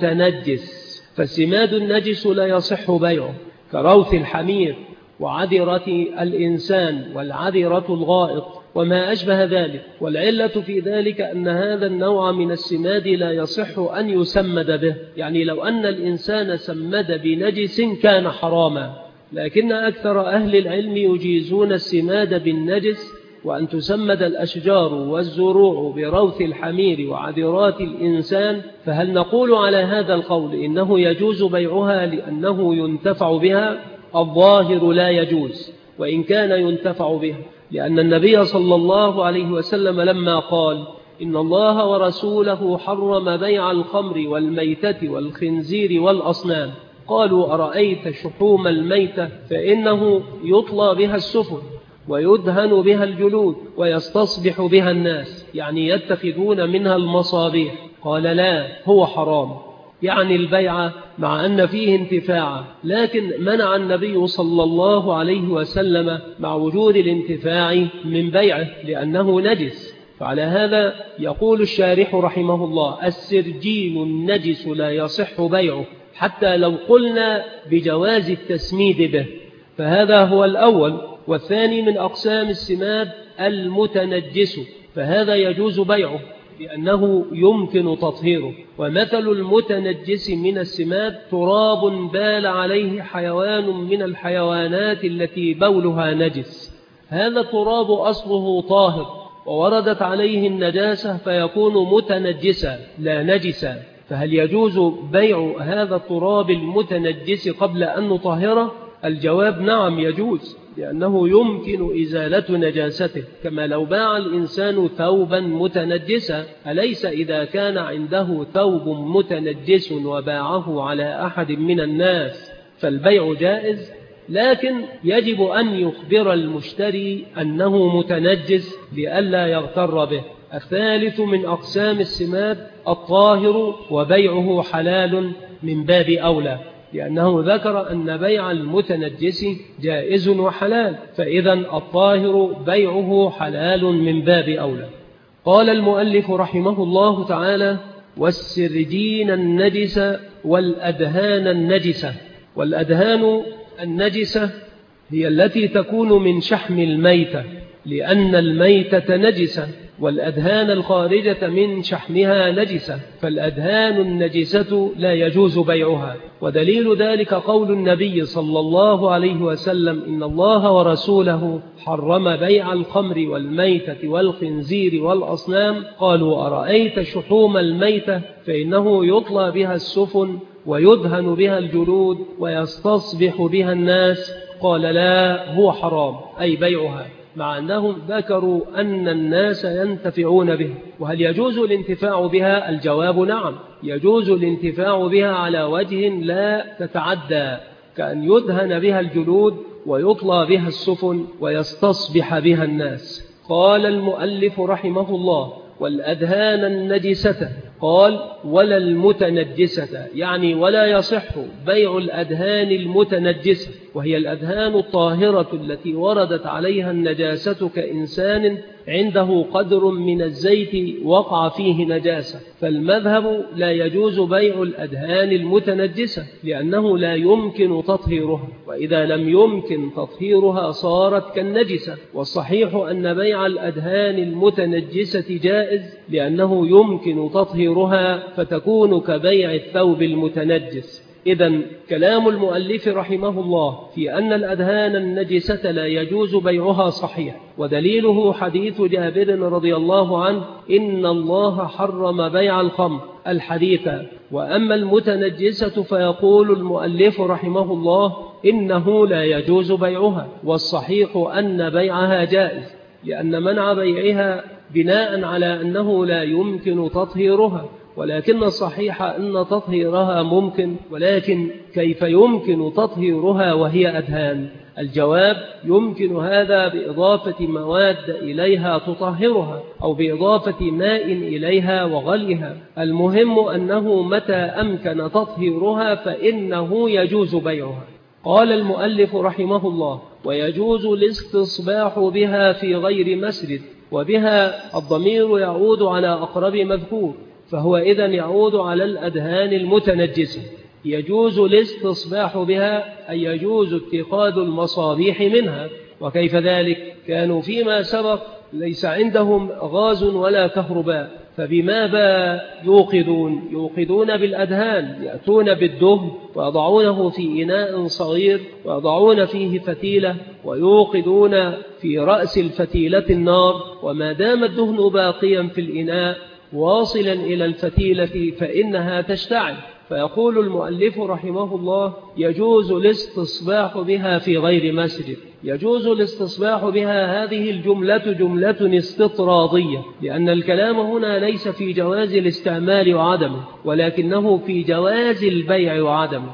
متنجس. فالسماد النجس لا يصح بيعه كروث الحمير وعذرة الإنسان والعذرة الغائط وما أشبه ذلك. والعلة في ذلك أن هذا النوع من السماد لا يصح أن يسمد به، يعني لو أن الإنسان سمد بنجس كان حراما، لكن أكثر أهل العلم يجيزون السماد بالنجس، وأن تسمد الأشجار والزروع بروث الحمير وعذرات الإنسان. فهل نقول على هذا القول إنه يجوز بيعها لأنه ينتفع بها؟ الظاهر لا يجوز، وإن كان ينتفع بها، لأن النبي صلى الله عليه وسلم لما قال إن الله ورسوله حرم بيع الخمر والميتة والخنزير والأصنام، قالوا أرأيت شحوم الميتة فإنه يطلى بها السفن ويدهن بها الجلود ويستصبح بها الناس، يعني يتخذون منها المصابيح. قال لا، هو حرام، يعني البيع مع أن فيه انتفاع، لكن منع النبي صلى الله عليه وسلم مع وجود الانتفاع من بيعه لأنه نجس. فعلى هذا يقول الشارح رحمه الله السرجين النجس لا يصح بيعه حتى لو قلنا بجواز التسميد به، فهذا هو الأول. والثاني من أقسام السماد المتنجس، فهذا يجوز بيعه لأنه يمكن تطهيره. ومثل المتنجس من السماد تراب بال عليه حيوان من الحيوانات التي بولها نجس، هذا التراب أصله طاهر ووردت عليه النجاسة فيكون متنجسا لا نجسا. فهل يجوز بيع هذا التراب المتنجس قبل أن نطهره؟ الجواب نعم يجوز، لأنه يمكن إزالة نجاسته، كما لو باع الإنسان ثوبا متنجسا، أليس إذا كان عنده ثوب متنجس وباعه على أحد من الناس فالبيع جائز؟ لكن يجب أن يخبر المشتري أنه متنجس لئلا يغتر به. الثالث من أقسام السماد الطاهر، وبيعه حلال من باب أولى، لأنه ذكر أن بيع المتنجس جائز وحلال، فإذا الطاهر بيعه حلال من باب أولى. قال المؤلف رحمه الله تعالى والسرجين النجس والأدهان النجسة. والأدهان النجسة هي التي تكون من شحم الميتة، لأن الميتة نجسة، والأدهان الخارجة من شحمها نجسة، فالأدهان النجسة لا يجوز بيعها. ودليل ذلك قول النبي صلى الله عليه وسلم إن الله ورسوله حرم بيع الخمر والميتة والخنزير والأصنام، قالوا أرأيت شحوم الميتة فإنه يطلى بها السفن ويدهن بها الجلود ويستصبح بها الناس، قال لا، هو حرام، أي بيعها، مع أنهم ذكروا أن الناس ينتفعون به. وهل يجوز الانتفاع بها؟ الجواب نعم، يجوز الانتفاع بها على وجه لا تتعدى، كأن يدهن بها الجلود ويطلى بها السفن ويستصبح بها الناس. قال المؤلف رحمه الله والأدهان النجسة، قال ولا المتنجسة، يعني ولا يصح بيع الأدهان المتنجسة، وهي الأدهان الطاهرة التي وردت عليها النجاسة كإنسان عنده قدر من الزيت وقع فيه نجاسة، فالمذهب لا يجوز بيع الأدهان المتنجسة لأنه لا يمكن تطهيرها، وإذا لم يمكن تطهيرها صارت كالنجسة. والصحيح أن بيع الأدهان المتنجسة جائز لأنه يمكن تطهيرها فتكون كبيع الثوب المتنجس. إذن كلام المؤلف رحمه الله في أن الأدهان النجسة لا يجوز بيعها صحيح، ودليله حديث جابر رضي الله عنه إن الله حرم بيع الخمر الحديث. وأما المتنجسة فيقول المؤلف رحمه الله إنه لا يجوز بيعها، والصحيح أن بيعها جائز، لأن منع بيعها بناء على أنه لا يمكن تطهيرها، ولكن الصحيح أن تطهيرها ممكن، ولكن كيف يمكن تطهيرها وهي أدهان؟ الجواب: يمكن هذا بإضافة مواد إليها تطهرها، أو بإضافة ماء إليها وغليها. المهم أنه متى أمكن تطهيرها فإنه يجوز بيعها. قال المؤلف رحمه الله: ويجوز الاستصباح بها في غير مسرد، وبها الضمير يعود على أقرب مذكور، فهو إذن يعود على الأدهان المتنجسة. يجوز الاستصباح بها أي يجوز اتخاذ المصابيح منها. وكيف ذلك؟ كانوا فيما سبق ليس عندهم غاز ولا كهرباء، فبماذا يوقدون بالأدهان، يأتون بالدهن ويضعونه في إناء صغير ويضعون فيه فتيلة ويوقدون في رأس الفتيلة النار، وما دام الدهن باقيا في الإناء واصلا إلى الفتيلة فإنها تشتعل. فيقول المؤلف رحمه الله: يجوز الاستصباح بها في غير مسجد. يجوز الاستصباح بها، هذه الجملة جملة استطرادية، لأن الكلام هنا ليس في جواز الاستعمال وعدمه، ولكنه في جواز البيع وعدمه،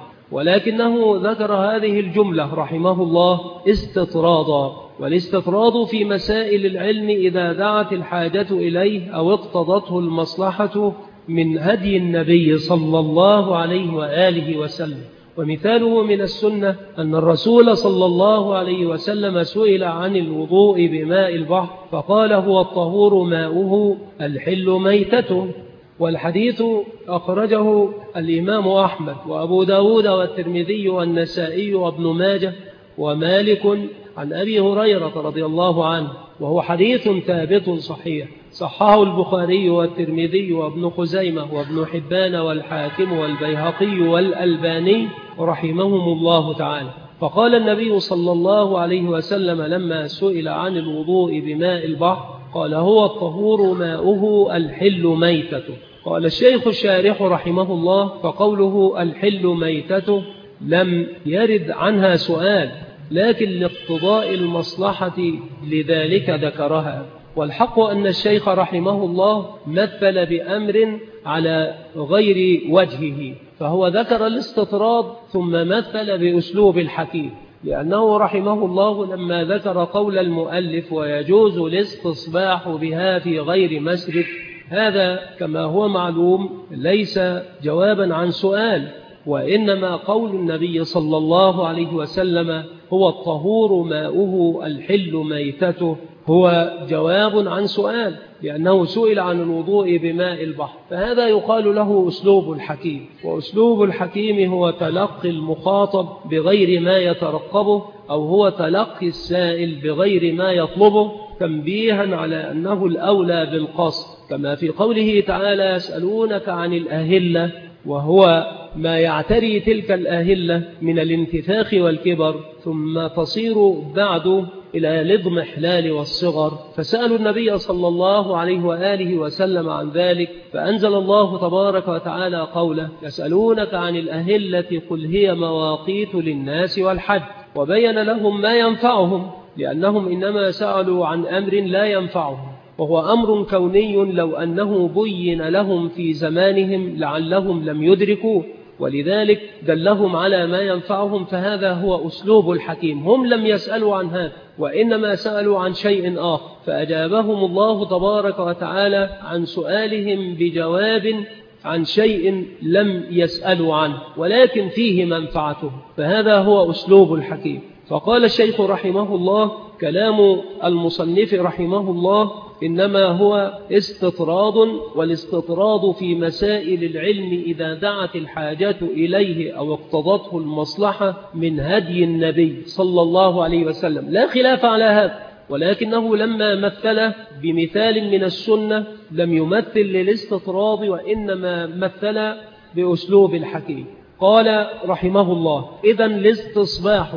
ولكنه ذكر هذه الجملة رحمه الله استطرادا. والاستطراد في مسائل العلم إذا دعت الحاجة إليه أو اقتضته المصلحة من هدي النبي صلى الله عليه وآله وسلم. ومثاله من السنة أن الرسول صلى الله عليه وسلم سئل عن الوضوء بماء البحر فقال: هو الطهور ماؤه الحل ميتته. والحديث أخرجه الإمام أحمد وأبو داود والترمذي والنسائي وابن ماجه ومالك عن أبي هريرة رضي الله عنه، وهو حديث ثابت صحيح، صححه البخاري والترمذي وابن خزيمة وابن حبان والحاكم والبيهقي والألباني رحمهم الله تعالى. فقال النبي صلى الله عليه وسلم لما سئل عن الوضوء بماء البحر قال: هو الطهور ماؤه الحل ميتته. قال الشيخ الشارح رحمه الله: فقوله الحل ميتته لم يرد عنها سؤال، لكن لاقتضاء المصلحة لذلك ذكرها. والحق أن الشيخ رحمه الله مثل بأمر على غير وجهه، فهو ذكر الاستطراد ثم مثل بأسلوب الحكيم، لأنه رحمه الله لما ذكر قول المؤلف: ويجوز الاستصباح بها في غير مسرد، هذا كما هو معلوم ليس جوابا عن سؤال، وإنما قول النبي صلى الله عليه وسلم: هو الطهور ماؤه الحل ميتته، هو جواب عن سؤال، لأنه سئل عن الوضوء بماء البحر، فهذا يقال له أسلوب الحكيم. وأسلوب الحكيم هو تلقي المخاطب بغير ما يترقبه، أو هو تلقي السائل بغير ما يطلبه، تنبيها على أنه الأولى بالقصد، كما في قوله تعالى: يسألونك عن الأهلة، وهو ما يعتري تلك الأهلة من الانتفاخ والكبر، ثم تصير بعد إلى الاضمحلال والصغر. فسألوا النبي صلى الله عليه وآله وسلم عن ذلك، فأنزل الله تبارك وتعالى قوله: يسألونك عن الأهلة قل هي مواقيت للناس والحج، وبين لهم ما ينفعهم، لأنهم إنما سألوا عن أمر لا ينفعهم، وهو أمر كوني لو أنه بين لهم في زمانهم لعلهم لم يدركوه، ولذلك دلهم على ما ينفعهم. فهذا هو أسلوب الحكيم. هم لم يسألوا عن هذا، وإنما سألوا عن شيء آخر، فأجابهم الله تبارك وتعالى عن سؤالهم بجواب عن شيء لم يسألوا عنه ولكن فيه منفعته، فهذا هو أسلوب الحكيم. فقال الشيخ رحمه الله: كلام المصنف رحمه الله إنما هو استطراد، والاستطراد في مسائل العلم إذا دعت الحاجة إليه أو اقتضته المصلحة من هدي النبي صلى الله عليه وسلم، لا خلاف على هذا، ولكنه لما مثل بمثال من السنة لم يمثل للاستطراد، وإنما مثل بأسلوب الحكيم. قال رحمه الله: إذن الاستصباح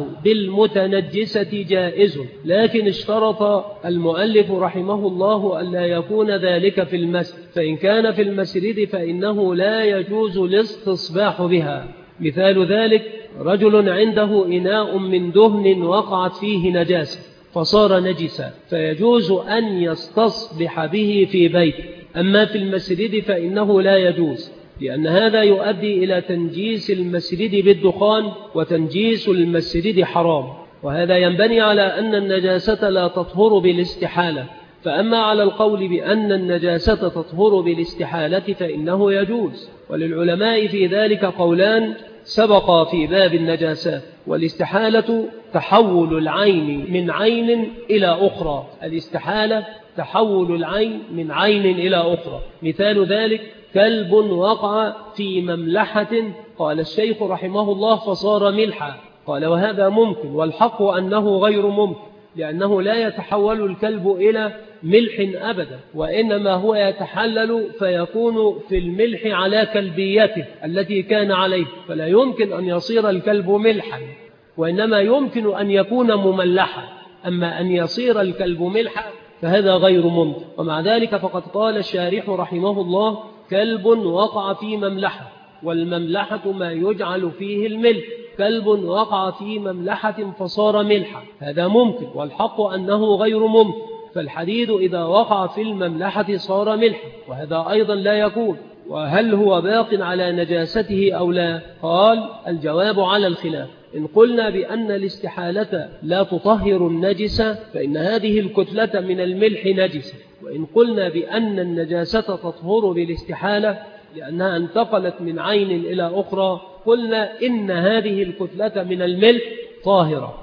بالمتنجسة جائز، لكن اشترط المؤلف رحمه الله ألا يكون ذلك في المسجد، فإن كان في المسجد فإنه لا يجوز الاستصباح بها. مثال ذلك: رجل عنده إناء من دهن وقعت فيه نجاسة، فصار نجسا فيجوز أن يستصبح به في بيته، أما في المسجد فإنه لا يجوز، لأن هذا يؤدي إلى تنجيس المسجد بالدخان، وتنجيس المسجد حرام، وهذا ينبني على أن النجاسة لا تطهر بالاستحالة. فأما على القول بأن النجاسة تطهر بالاستحالة فإنه يجوز، وللعلماء في ذلك قولان سبق في باب النجاسات. والاستحالة تحول العين من عين إلى أخرى، الاستحالة تحول العين من عين إلى أخرى. مثال ذلك كلب وقع في مملحة، قال الشيخ رحمه الله فصار ملحا، قال وهذا ممكن، والحق أنه غير ممكن، لأنه لا يتحول الكلب إلى ملح أبدا، وإنما هو يتحلل فيكون في الملح على كلبيته التي كان عليه، فلا يمكن أن يصير الكلب ملحا، وإنما يمكن أن يكون مملحا. أما أن يصير الكلب ملحا فهذا غير ممكن. ومع ذلك فقد قال الشارح رحمه الله كلب وقع في مملحة، والمملحة ما يجعل فيه الملح، كلب وقع في مملحة فصار ملحا، هذا ممكن، والحق أنه غير ممكن. فالحديد إذا وقع في المملحة صار ملحا، وهذا أيضا لا يكون. وهل هو باق على نجاسته أو لا؟ قال الجواب على الخلاف. إن قلنا بأن الاستحالة لا تطهر النجسة فإن هذه الكتلة من الملح نجسة، وإن قلنا بأن النجاسة تطهر بالاستحالة لأنها انتقلت من عين إلى أخرى قلنا إن هذه الكتلة من الملح طاهرة.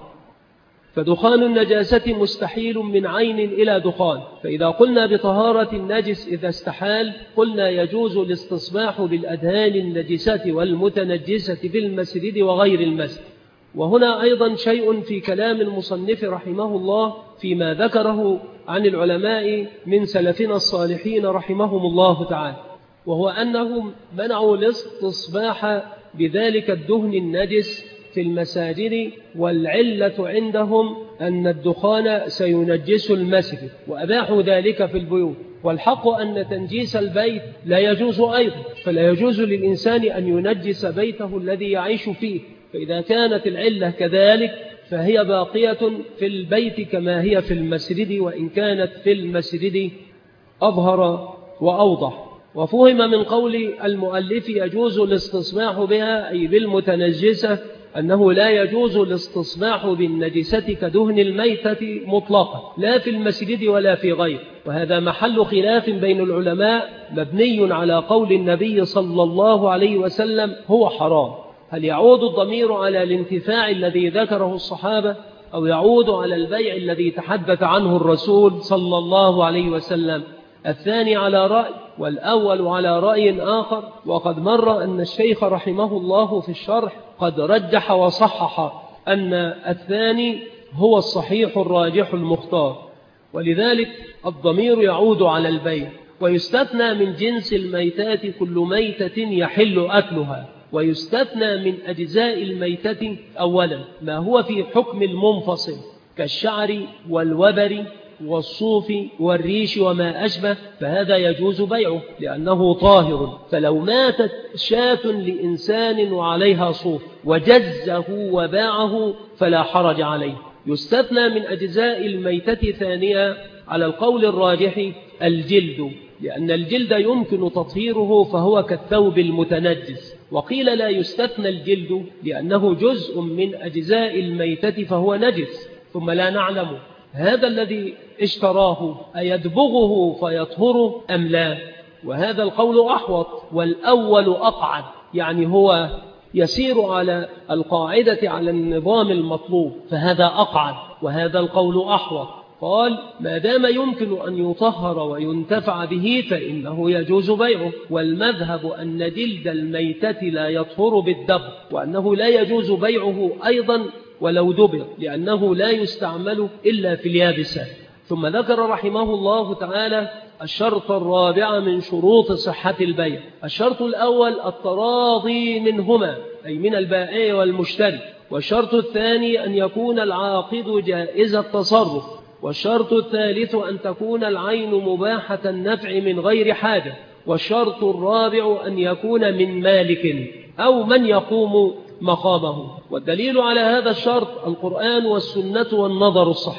فدخان النجاسة مستحيل من عين إلى دخان، فإذا قلنا بطهارة النجس إذا استحال قلنا يجوز الاستصباح بالأدهان النجسة والمتنجسة في المسجد وغير المسجد. وهنا أيضا شيء في كلام المصنف رحمه الله فيما ذكره عن العلماء من سلفنا الصالحين رحمهم الله تعالى، وهو أنهم منعوا الاستصباح بذلك الدهن النجس في المساجد، والعلة عندهم أن الدخان سينجس المسجد، وأباحوا ذلك في البيوت. والحق أن تنجيس البيت لا يجوز أيضا، فلا يجوز للإنسان أن ينجس بيته الذي يعيش فيه، فإذا كانت العلة كذلك فهي باقية في البيت كما هي في المسجد، وإن كانت في المسجد أظهر وأوضح. وفهم من قول المؤلف يجوز الاستصباح بها أي بالمتنجسة أنه لا يجوز الاستصباح بالنجسة كدهن الميتة مطلقا، لا في المسجد ولا في غيره، وهذا محل خلاف بين العلماء مبني على قول النبي صلى الله عليه وسلم هو حرام. هل يعود الضمير على الانتفاع الذي ذكره الصحابة أو يعود على البيع الذي تحدث عنه الرسول صلى الله عليه وسلم؟ الثاني على رأي، والأول على رأي آخر. وقد مر أن الشيخ رحمه الله في الشرح قد رجح وصحح أن الثاني هو الصحيح الراجح المختار، ولذلك الضمير يعود على البيع. ويستثنى من جنس الميتات كل ميتة يحل أكلها، ويستثنى من أجزاء الميتة أولا ما هو في حكم المنفصل كالشعر والوبر والصوف والريش وما أشبه، فهذا يجوز بيعه لأنه طاهر. فلو ماتت شاة لإنسان وعليها صوف وجزه وباعه فلا حرج عليه. يستثنى من أجزاء الميتة ثانية على القول الراجح الجلد، لأن الجلد يمكن تطهيره فهو كالثوب المتنجس. وقيل لا يستثنى الجلد لأنه جزء من أجزاء الميتة فهو نجس. ثم لا نعلم هذا الذي اشتراه أيدبغه فيطهر أم لا، وهذا القول أحوط، والأول أقعد، يعني هو يسير على القاعدة على النظام المطلوب، فهذا أقعد وهذا القول أحوط. قال ما دام يمكن أن يطهر وينتفع به فإنه يجوز بيعه. والمذهب أن جلد الميتة لا يطهر بالدبغ، وأنه لا يجوز بيعه أيضا ولو دبغ، لأنه لا يستعمل إلا في اليابسة. ثم ذكر رحمه الله تعالى الشرط الرابع من شروط صحة البيع. الشرط الأول التراضي منهما أي من البائع والمشتري، والشرط الثاني أن يكون العاقد جائز التصرف، والشرط الثالث أن تكون العين مباحة النفع من غير حاجة، والشرط الرابع أن يكون من مالك أو من يقوم مقامه. والدليل على هذا الشرط القرآن والسنة والنظر الصحيح.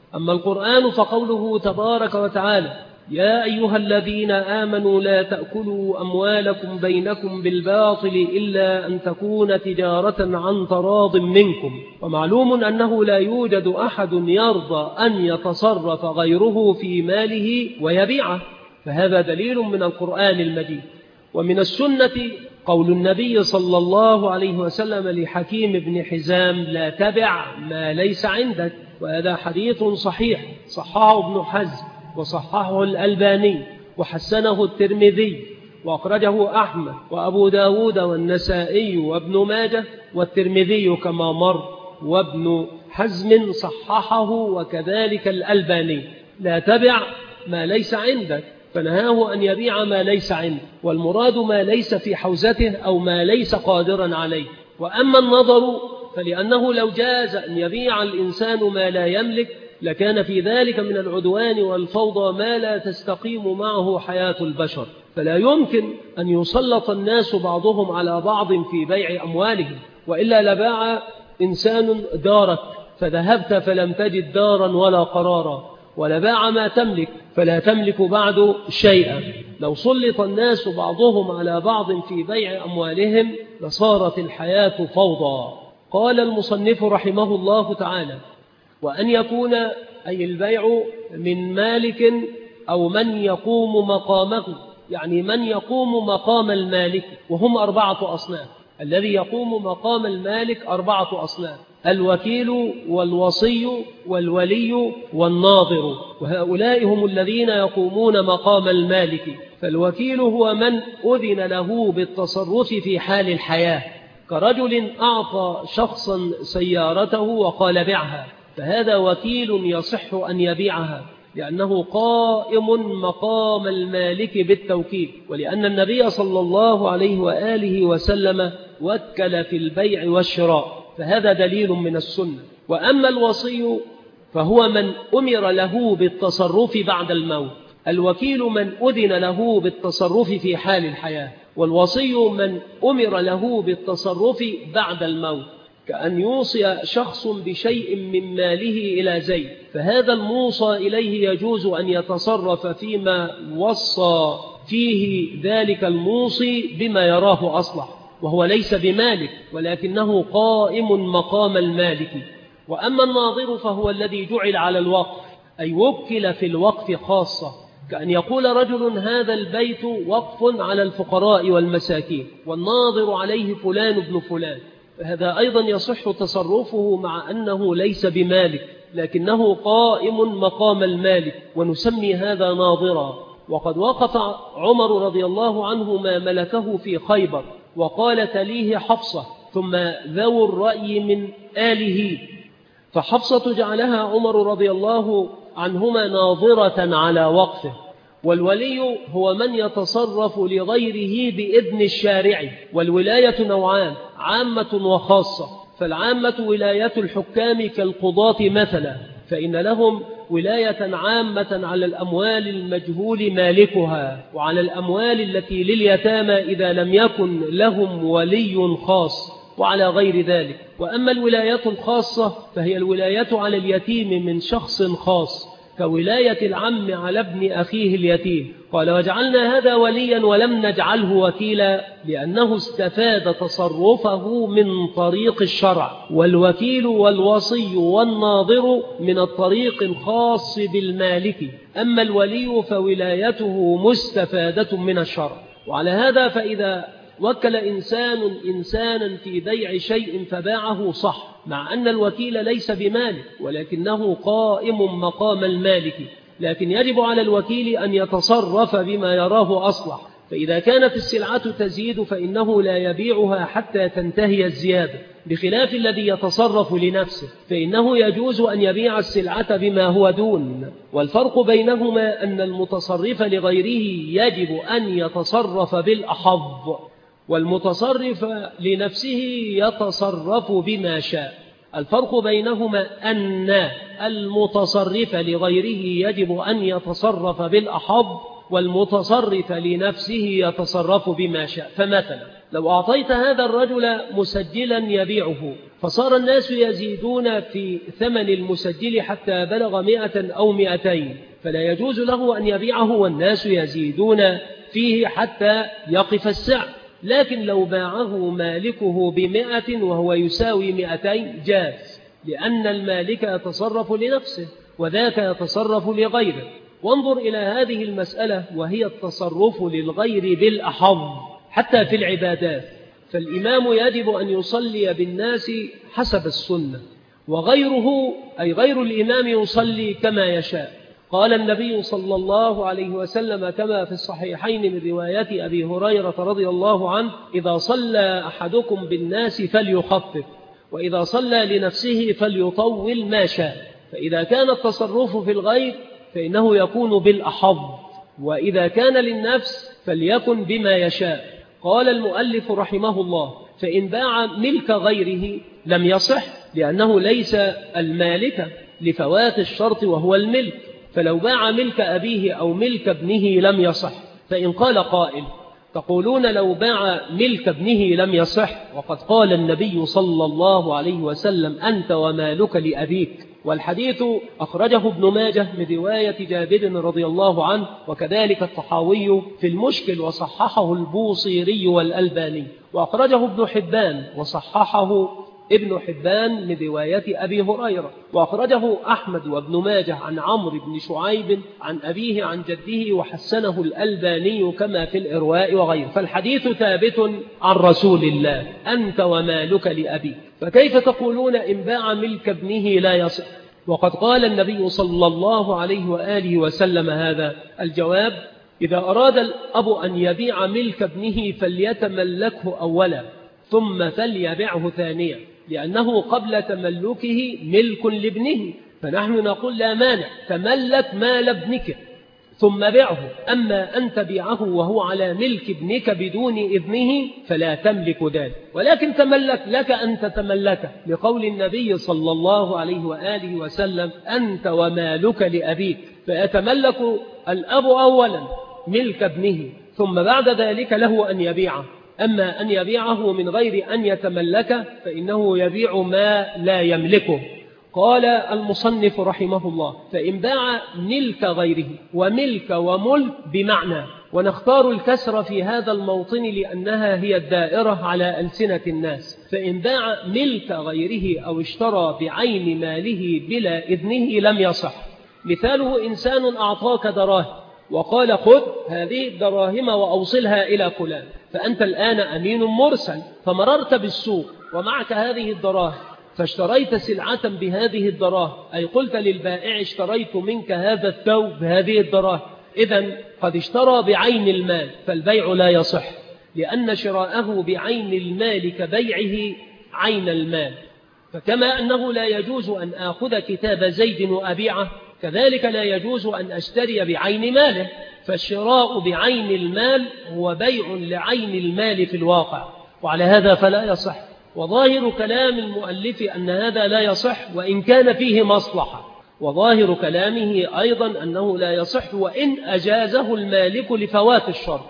أما القرآن فقوله تبارك وتعالى: يا أيها الذين آمنوا لا تأكلوا أموالكم بينكم بالباطل إلا أن تكون تجارة عن تراض منكم. ومعلوم أنه لا يوجد أحد يرضى أن يتصرف غيره في ماله ويبيعه، فهذا دليل من القرآن المجيد. ومن السنة قول النبي صلى الله عليه وسلم لحكيم بن حزام: لا تبع ما ليس عندك. وهذا حديث صحيح صححه ابن حزم وصححه الألباني وحسنه الترمذي وأخرجه أحمد وأبو داود والنسائي وابن ماجه والترمذي كما مر، وابن حزم صححه وكذلك الألباني. لا تبع ما ليس عندك، فنهاه أن يبيع ما ليس عنده، والمراد ما ليس في حوزته أو ما ليس قادرا عليه. وأما النظر فلأنه لو جاز أن يبيع الإنسان ما لا يملك لكان في ذلك من العدوان والفوضى ما لا تستقيم معه حياة البشر، فلا يمكن أن يسلط الناس بعضهم على بعض في بيع أموالهم، وإلا لباع إنسان دارك فذهبت فلم تجد دارا ولا قرارا، ولباع ما تملك فلا تملك بعد شيئا. لو سلط الناس بعضهم على بعض في بيع أموالهم لصارت الحياة فوضى. قال المصنف رحمه الله تعالى: وأن يكون أي البيع من مالك أو من يقوم مقامه، يعني من يقوم مقام المالك، وهم 4 أصناف. الذي يقوم مقام المالك 4 أصناف: الوكيل والوصي والولي والناظر، وهؤلاء هم الذين يقومون مقام المالك. فالوكيل هو من أذن له بالتصرف في حال الحياة، كرجل أعطى شخصا سيارته وقال بعها، فهذا وكيل يصح أن يبيعها لأنه قائم مقام المالك بالتوكيل، ولأن النبي صلى الله عليه وآله وسلم وكل في البيع والشراء، فهذا دليل من السنة. وأما الوصي فهو من أمر له بالتصرف بعد الموت. الوكيل من أذن له بالتصرف في حال الحياة، والوصي من أمر له بالتصرف بعد الموت، كأن يوصي شخص بشيء من ماله إلى زيد، فهذا الموصى إليه يجوز أن يتصرف فيما وصى فيه ذلك الموصي بما يراه أصلح، وهو ليس بمالك ولكنه قائم مقام المالك. وأما الناظر فهو الذي جعل على الوقف، أي وكل في الوقف خاصة، كأن يقول رجل: هذا البيت وقف على الفقراء والمساكين والناظر عليه فلان ابن فلان، فهذا أيضا يصح تصرفه مع أنه ليس بمالك لكنه قائم مقام المالك، ونسمي هذا ناظرا. وقد وقف عمر رضي الله عنه ما ملكه في خيبر، وقال: تليه حفصة ثم ذو الرأي من آله، فحفصة جعلها عمر رضي الله عنهما ناظرة على وقفه. والولي هو من يتصرف لغيره بإذن الشارع، والولاية نوعان: عامة وخاصة. فالعامة ولاية الحكام كالقضاة مثلا، فإن لهم ولاية عامة على الأموال المجهول مالكها، وعلى الأموال التي لليتامى إذا لم يكن لهم ولي خاص، وعلى غير ذلك. وأما الولاية الخاصة فهي الولاية على اليتيم من شخص خاص، كولاية العم على ابن أخيه اليتيم. قال: وجعلنا هذا وليا ولم نجعله وكيلا، لأنه استفاد تصرفه من طريق الشرع. والوكيل والوصي والناظر من الطريق الخاص بالمالك، أما الولي فولايته مستفادة من الشرع. وعلى هذا فإذا وكل إنسانا في بيع شيء فباعه صح، مع أن الوكيل ليس بمالك ولكنه قائم مقام المالك، لكن يجب على الوكيل أن يتصرف بما يراه أصلح. فإذا كانت السلعة تزيد فإنه لا يبيعها حتى تنتهي الزيادة، بخلاف الذي يتصرف لنفسه فإنه يجوز أن يبيع السلعة بما هو دون. والفرق بينهما أن المتصرف لغيره يجب أن يتصرف بالأحظ، والمتصرف لنفسه يتصرف بما شاء. الفرق بينهما أن المتصرف لغيره يجب أن يتصرف بالأحظ، والمتصرف لنفسه يتصرف بما شاء. فمثلا لو أعطيت هذا الرجل مسجلا يبيعه فصار الناس يزيدون في ثمن المسجل حتى بلغ 100 أو 200، فلا يجوز له أن يبيعه والناس يزيدون فيه حتى يقف السعر. لكن لو باعه مالكه ب100 وهو يساوي 200 جاز، لأن المالك يتصرف لنفسه وذاك يتصرف لغيره. وانظر إلى هذه المسألة وهي التصرف للغير بالأحظ حتى في العبادات، فالإمام يجب أن يصلي بالناس حسب السنة، وغيره أي غير الإمام يصلي كما يشاء. قال النبي صلى الله عليه وسلم كما في الصحيحين من رواية أبي هريرة رضي الله عنه: إذا صلى أحدكم بالناس فليخفف، وإذا صلى لنفسه فليطول ما شاء. فإذا كان التصرف في الغير فإنه يكون بالأحظ، وإذا كان للنفس فليكن بما يشاء. قال المؤلف رحمه الله: فإن باع ملك غيره لم يصح، لأنه ليس المالك لفوات الشرط وهو الملك، فلو باع ملك أبيه أو ملك ابنه لم يصح. فإن قال قائل: تقولون لو باع ملك ابنه لم يصح، وقد قال النبي صلى الله عليه وسلم: أنت ومالك لأبيك. والحديث أخرجه ابن ماجه من رواية جابر رضي الله عنه، وكذلك الطحاوي في المشكل وصححه البوصيري والألباني، وأخرجه ابن حبان وصححه ابن حبان من رواية أبي هريرة، وأخرجه أحمد وابن ماجه عن عمرو بن شعيب عن أبيه عن جده، وحسنه الألباني كما في الإرواء وغيره. فالحديث ثابت عن رسول الله: أنت ومالك لأبيك. فكيف تقولون إن باع ملك ابنه لا يصح وقد قال النبي صلى الله عليه وآله وسلم هذا؟ الجواب: إذا أراد الأب أن يبيع ملك ابنه فليتملكه أولا ثم فليبيعه ثانيا، لأنه قبل تملكه ملك لابنه، فنحن نقول لا مانع، تملك مال ابنك ثم بيعه. أما أن تبيعه وهو على ملك ابنك بدون إذنه فلا تملك ذلك، ولكن تملك لك أن تتملكه، لقول النبي صلى الله عليه وآله وسلم: أنت ومالك لأبيك. فيتملك الأب أولا ملك ابنه ثم بعد ذلك له أن يبيعه. أما أن يبيعه من غير أن يتملكه فإنه يبيع ما لا يملكه. قال المصنف رحمه الله: فإن باع ملك غيره، وملك وملك بمعنى، ونختار الكسر في هذا الموطن لأنها هي الدائرة على ألسنة الناس. فإن باع ملك غيره أو اشترى بعين ماله بلا إذنه لم يصح. مثاله: إنسان أعطاك دراهم وقال: خذ هذه الدراهم وأوصلها إلى فلان، فأنت الآن أمين مرسل، فمررت بالسوق ومعك هذه الدراهم فاشتريت سلعة بهذه الدراهم، أي قلت للبائع: اشتريت منك هذا الثوب بهذه الدراهم، إذن قد اشترى بعين المال، فالبيع لا يصح، لأن شراءه بعين المال كبيعه عين المال. فكما أنه لا يجوز أن آخذ كتاب زيد وأبيعه، كذلك لا يجوز أن أشتري بعين ماله، فالشراء بعين المال هو بيع لعين المال في الواقع، وعلى هذا فلا يصح. وظاهر كلام المؤلف أن هذا لا يصح وإن كان فيه مصلحة، وظاهر كلامه أيضا أنه لا يصح وإن أجازه المالك لفوات الشر،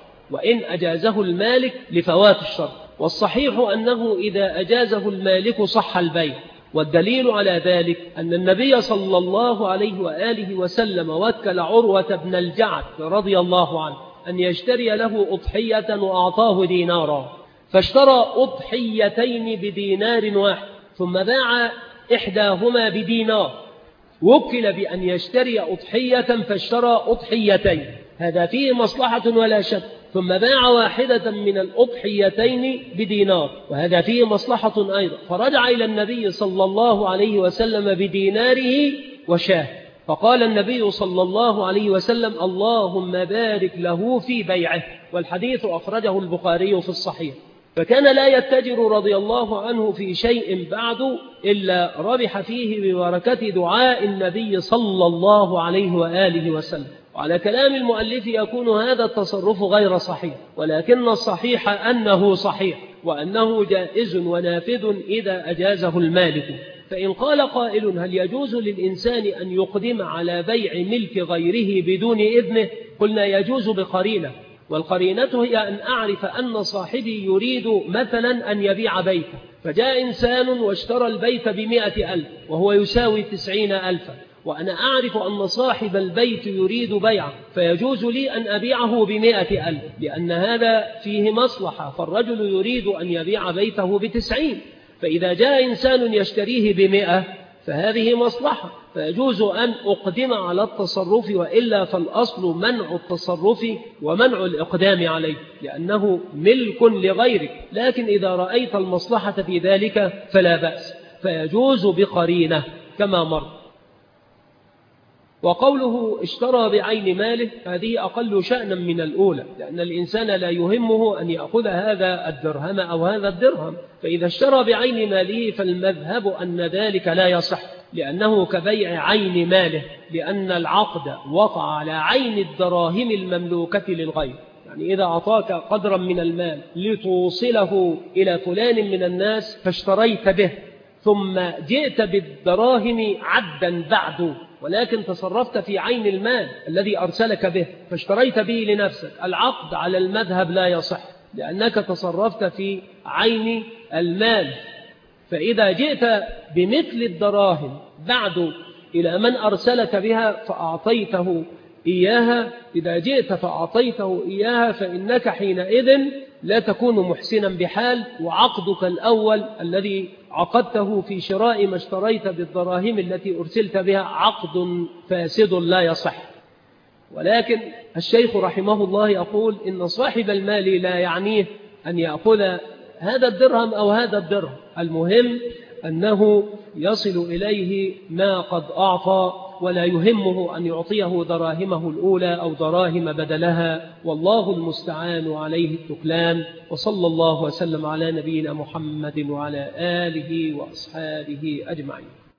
والصحيح أنه إذا أجازه المالك صح البيع. والدليل على ذلك أن النبي صلى الله عليه وآله وسلم وكل عروة بن الجعد رضي الله عنه أن يشتري له أضحية وأعطاه دينارا، فاشترى أضحيتين بدينار واحد ثم باع إحداهما بدينار، وكل بأن يشتري أضحية فاشترى أضحيتين، هذا فيه مصلحة ولا شك، ثم باع واحدة من الأضحيتين بدينار، وهذا فيه مصلحة أيضا، فرجع إلى النبي صلى الله عليه وسلم بديناره وشاه، فقال النبي صلى الله عليه وسلم: اللهم بارك له في بيعه. والحديث أخرجه البخاري في الصحيح. فكان لا يتجر رضي الله عنه في شيء بعد إلا ربح فيه ببركة دعاء النبي صلى الله عليه وآله وسلم. وعلى كلام المؤلف يكون هذا التصرف غير صحيح، ولكن الصحيح أنه صحيح وأنه جائز ونافذ إذا أجازه المالك. فإن قال قائل: هل يجوز للإنسان أن يقدم على بيع ملك غيره بدون إذنه؟ قلنا: يجوز بقرينة، والقرينة هي أن أعرف أن صاحبي يريد مثلا أن يبيع بيته، فجاء إنسان واشترى البيت ب100,000 وهو يساوي 90,000، وأنا أعرف أن صاحب البيت يريد بيعه، فيجوز لي أن أبيعه ب100,000 لأن هذا فيه مصلحة، فالرجل يريد أن يبيع بيته ب90، فإذا جاء إنسان يشتريه ب100 فهذه مصلحة، فيجوز أن أقدم على التصرف، وإلا فالأصل منع التصرف ومنع الإقدام عليه لأنه ملك لغيرك، لكن إذا رأيت المصلحة في ذلك فلا بأس، فيجوز بقرينة كما مر. وقوله اشترى بعين ماله هذه أقل شأنا من الأولى، لأن الإنسان لا يهمه أن يأخذ هذا الدرهم أو هذا الدرهم، فإذا اشترى بعين ماله فالمذهب أن ذلك لا يصح، لأنه كبيع عين ماله، لأن العقد وقع على عين الدراهم المملوكة للغير. يعني إذا أعطاك قدرا من المال لتوصله إلى فلان من الناس فاشتريت به، ثم جئت بالدراهم عدا بعد، ولكن تصرفت في عين المال الذي أرسلك به فاشتريت به لنفسك، العقد على المذهب لا يصح لأنك تصرفت في عين المال. فإذا جئت بمثل الدراهم بعد إلى من أرسلك بها فأعطيته إياها، إذا جئت فأعطيته إياها فإنك حينئذ لا تكون محسنا بحال، وعقدك الأول الذي عقدته في شراء ما اشتريت بالدراهم التي أرسلت بها عقد فاسد لا يصح. ولكن الشيخ رحمه الله يقول إن صاحب المال لا يعنيه أن يأخذ هذا الدرهم أو هذا الدرهم، المهم أنه يصل إليه ما قد أعطى، ولا يهمه أن يعطيه دراهمه الأولى أو دراهم بدلها، والله المستعان عليه التكلان. وصلى الله وسلم على نبينا محمد وعلى آله وأصحابه أجمعين.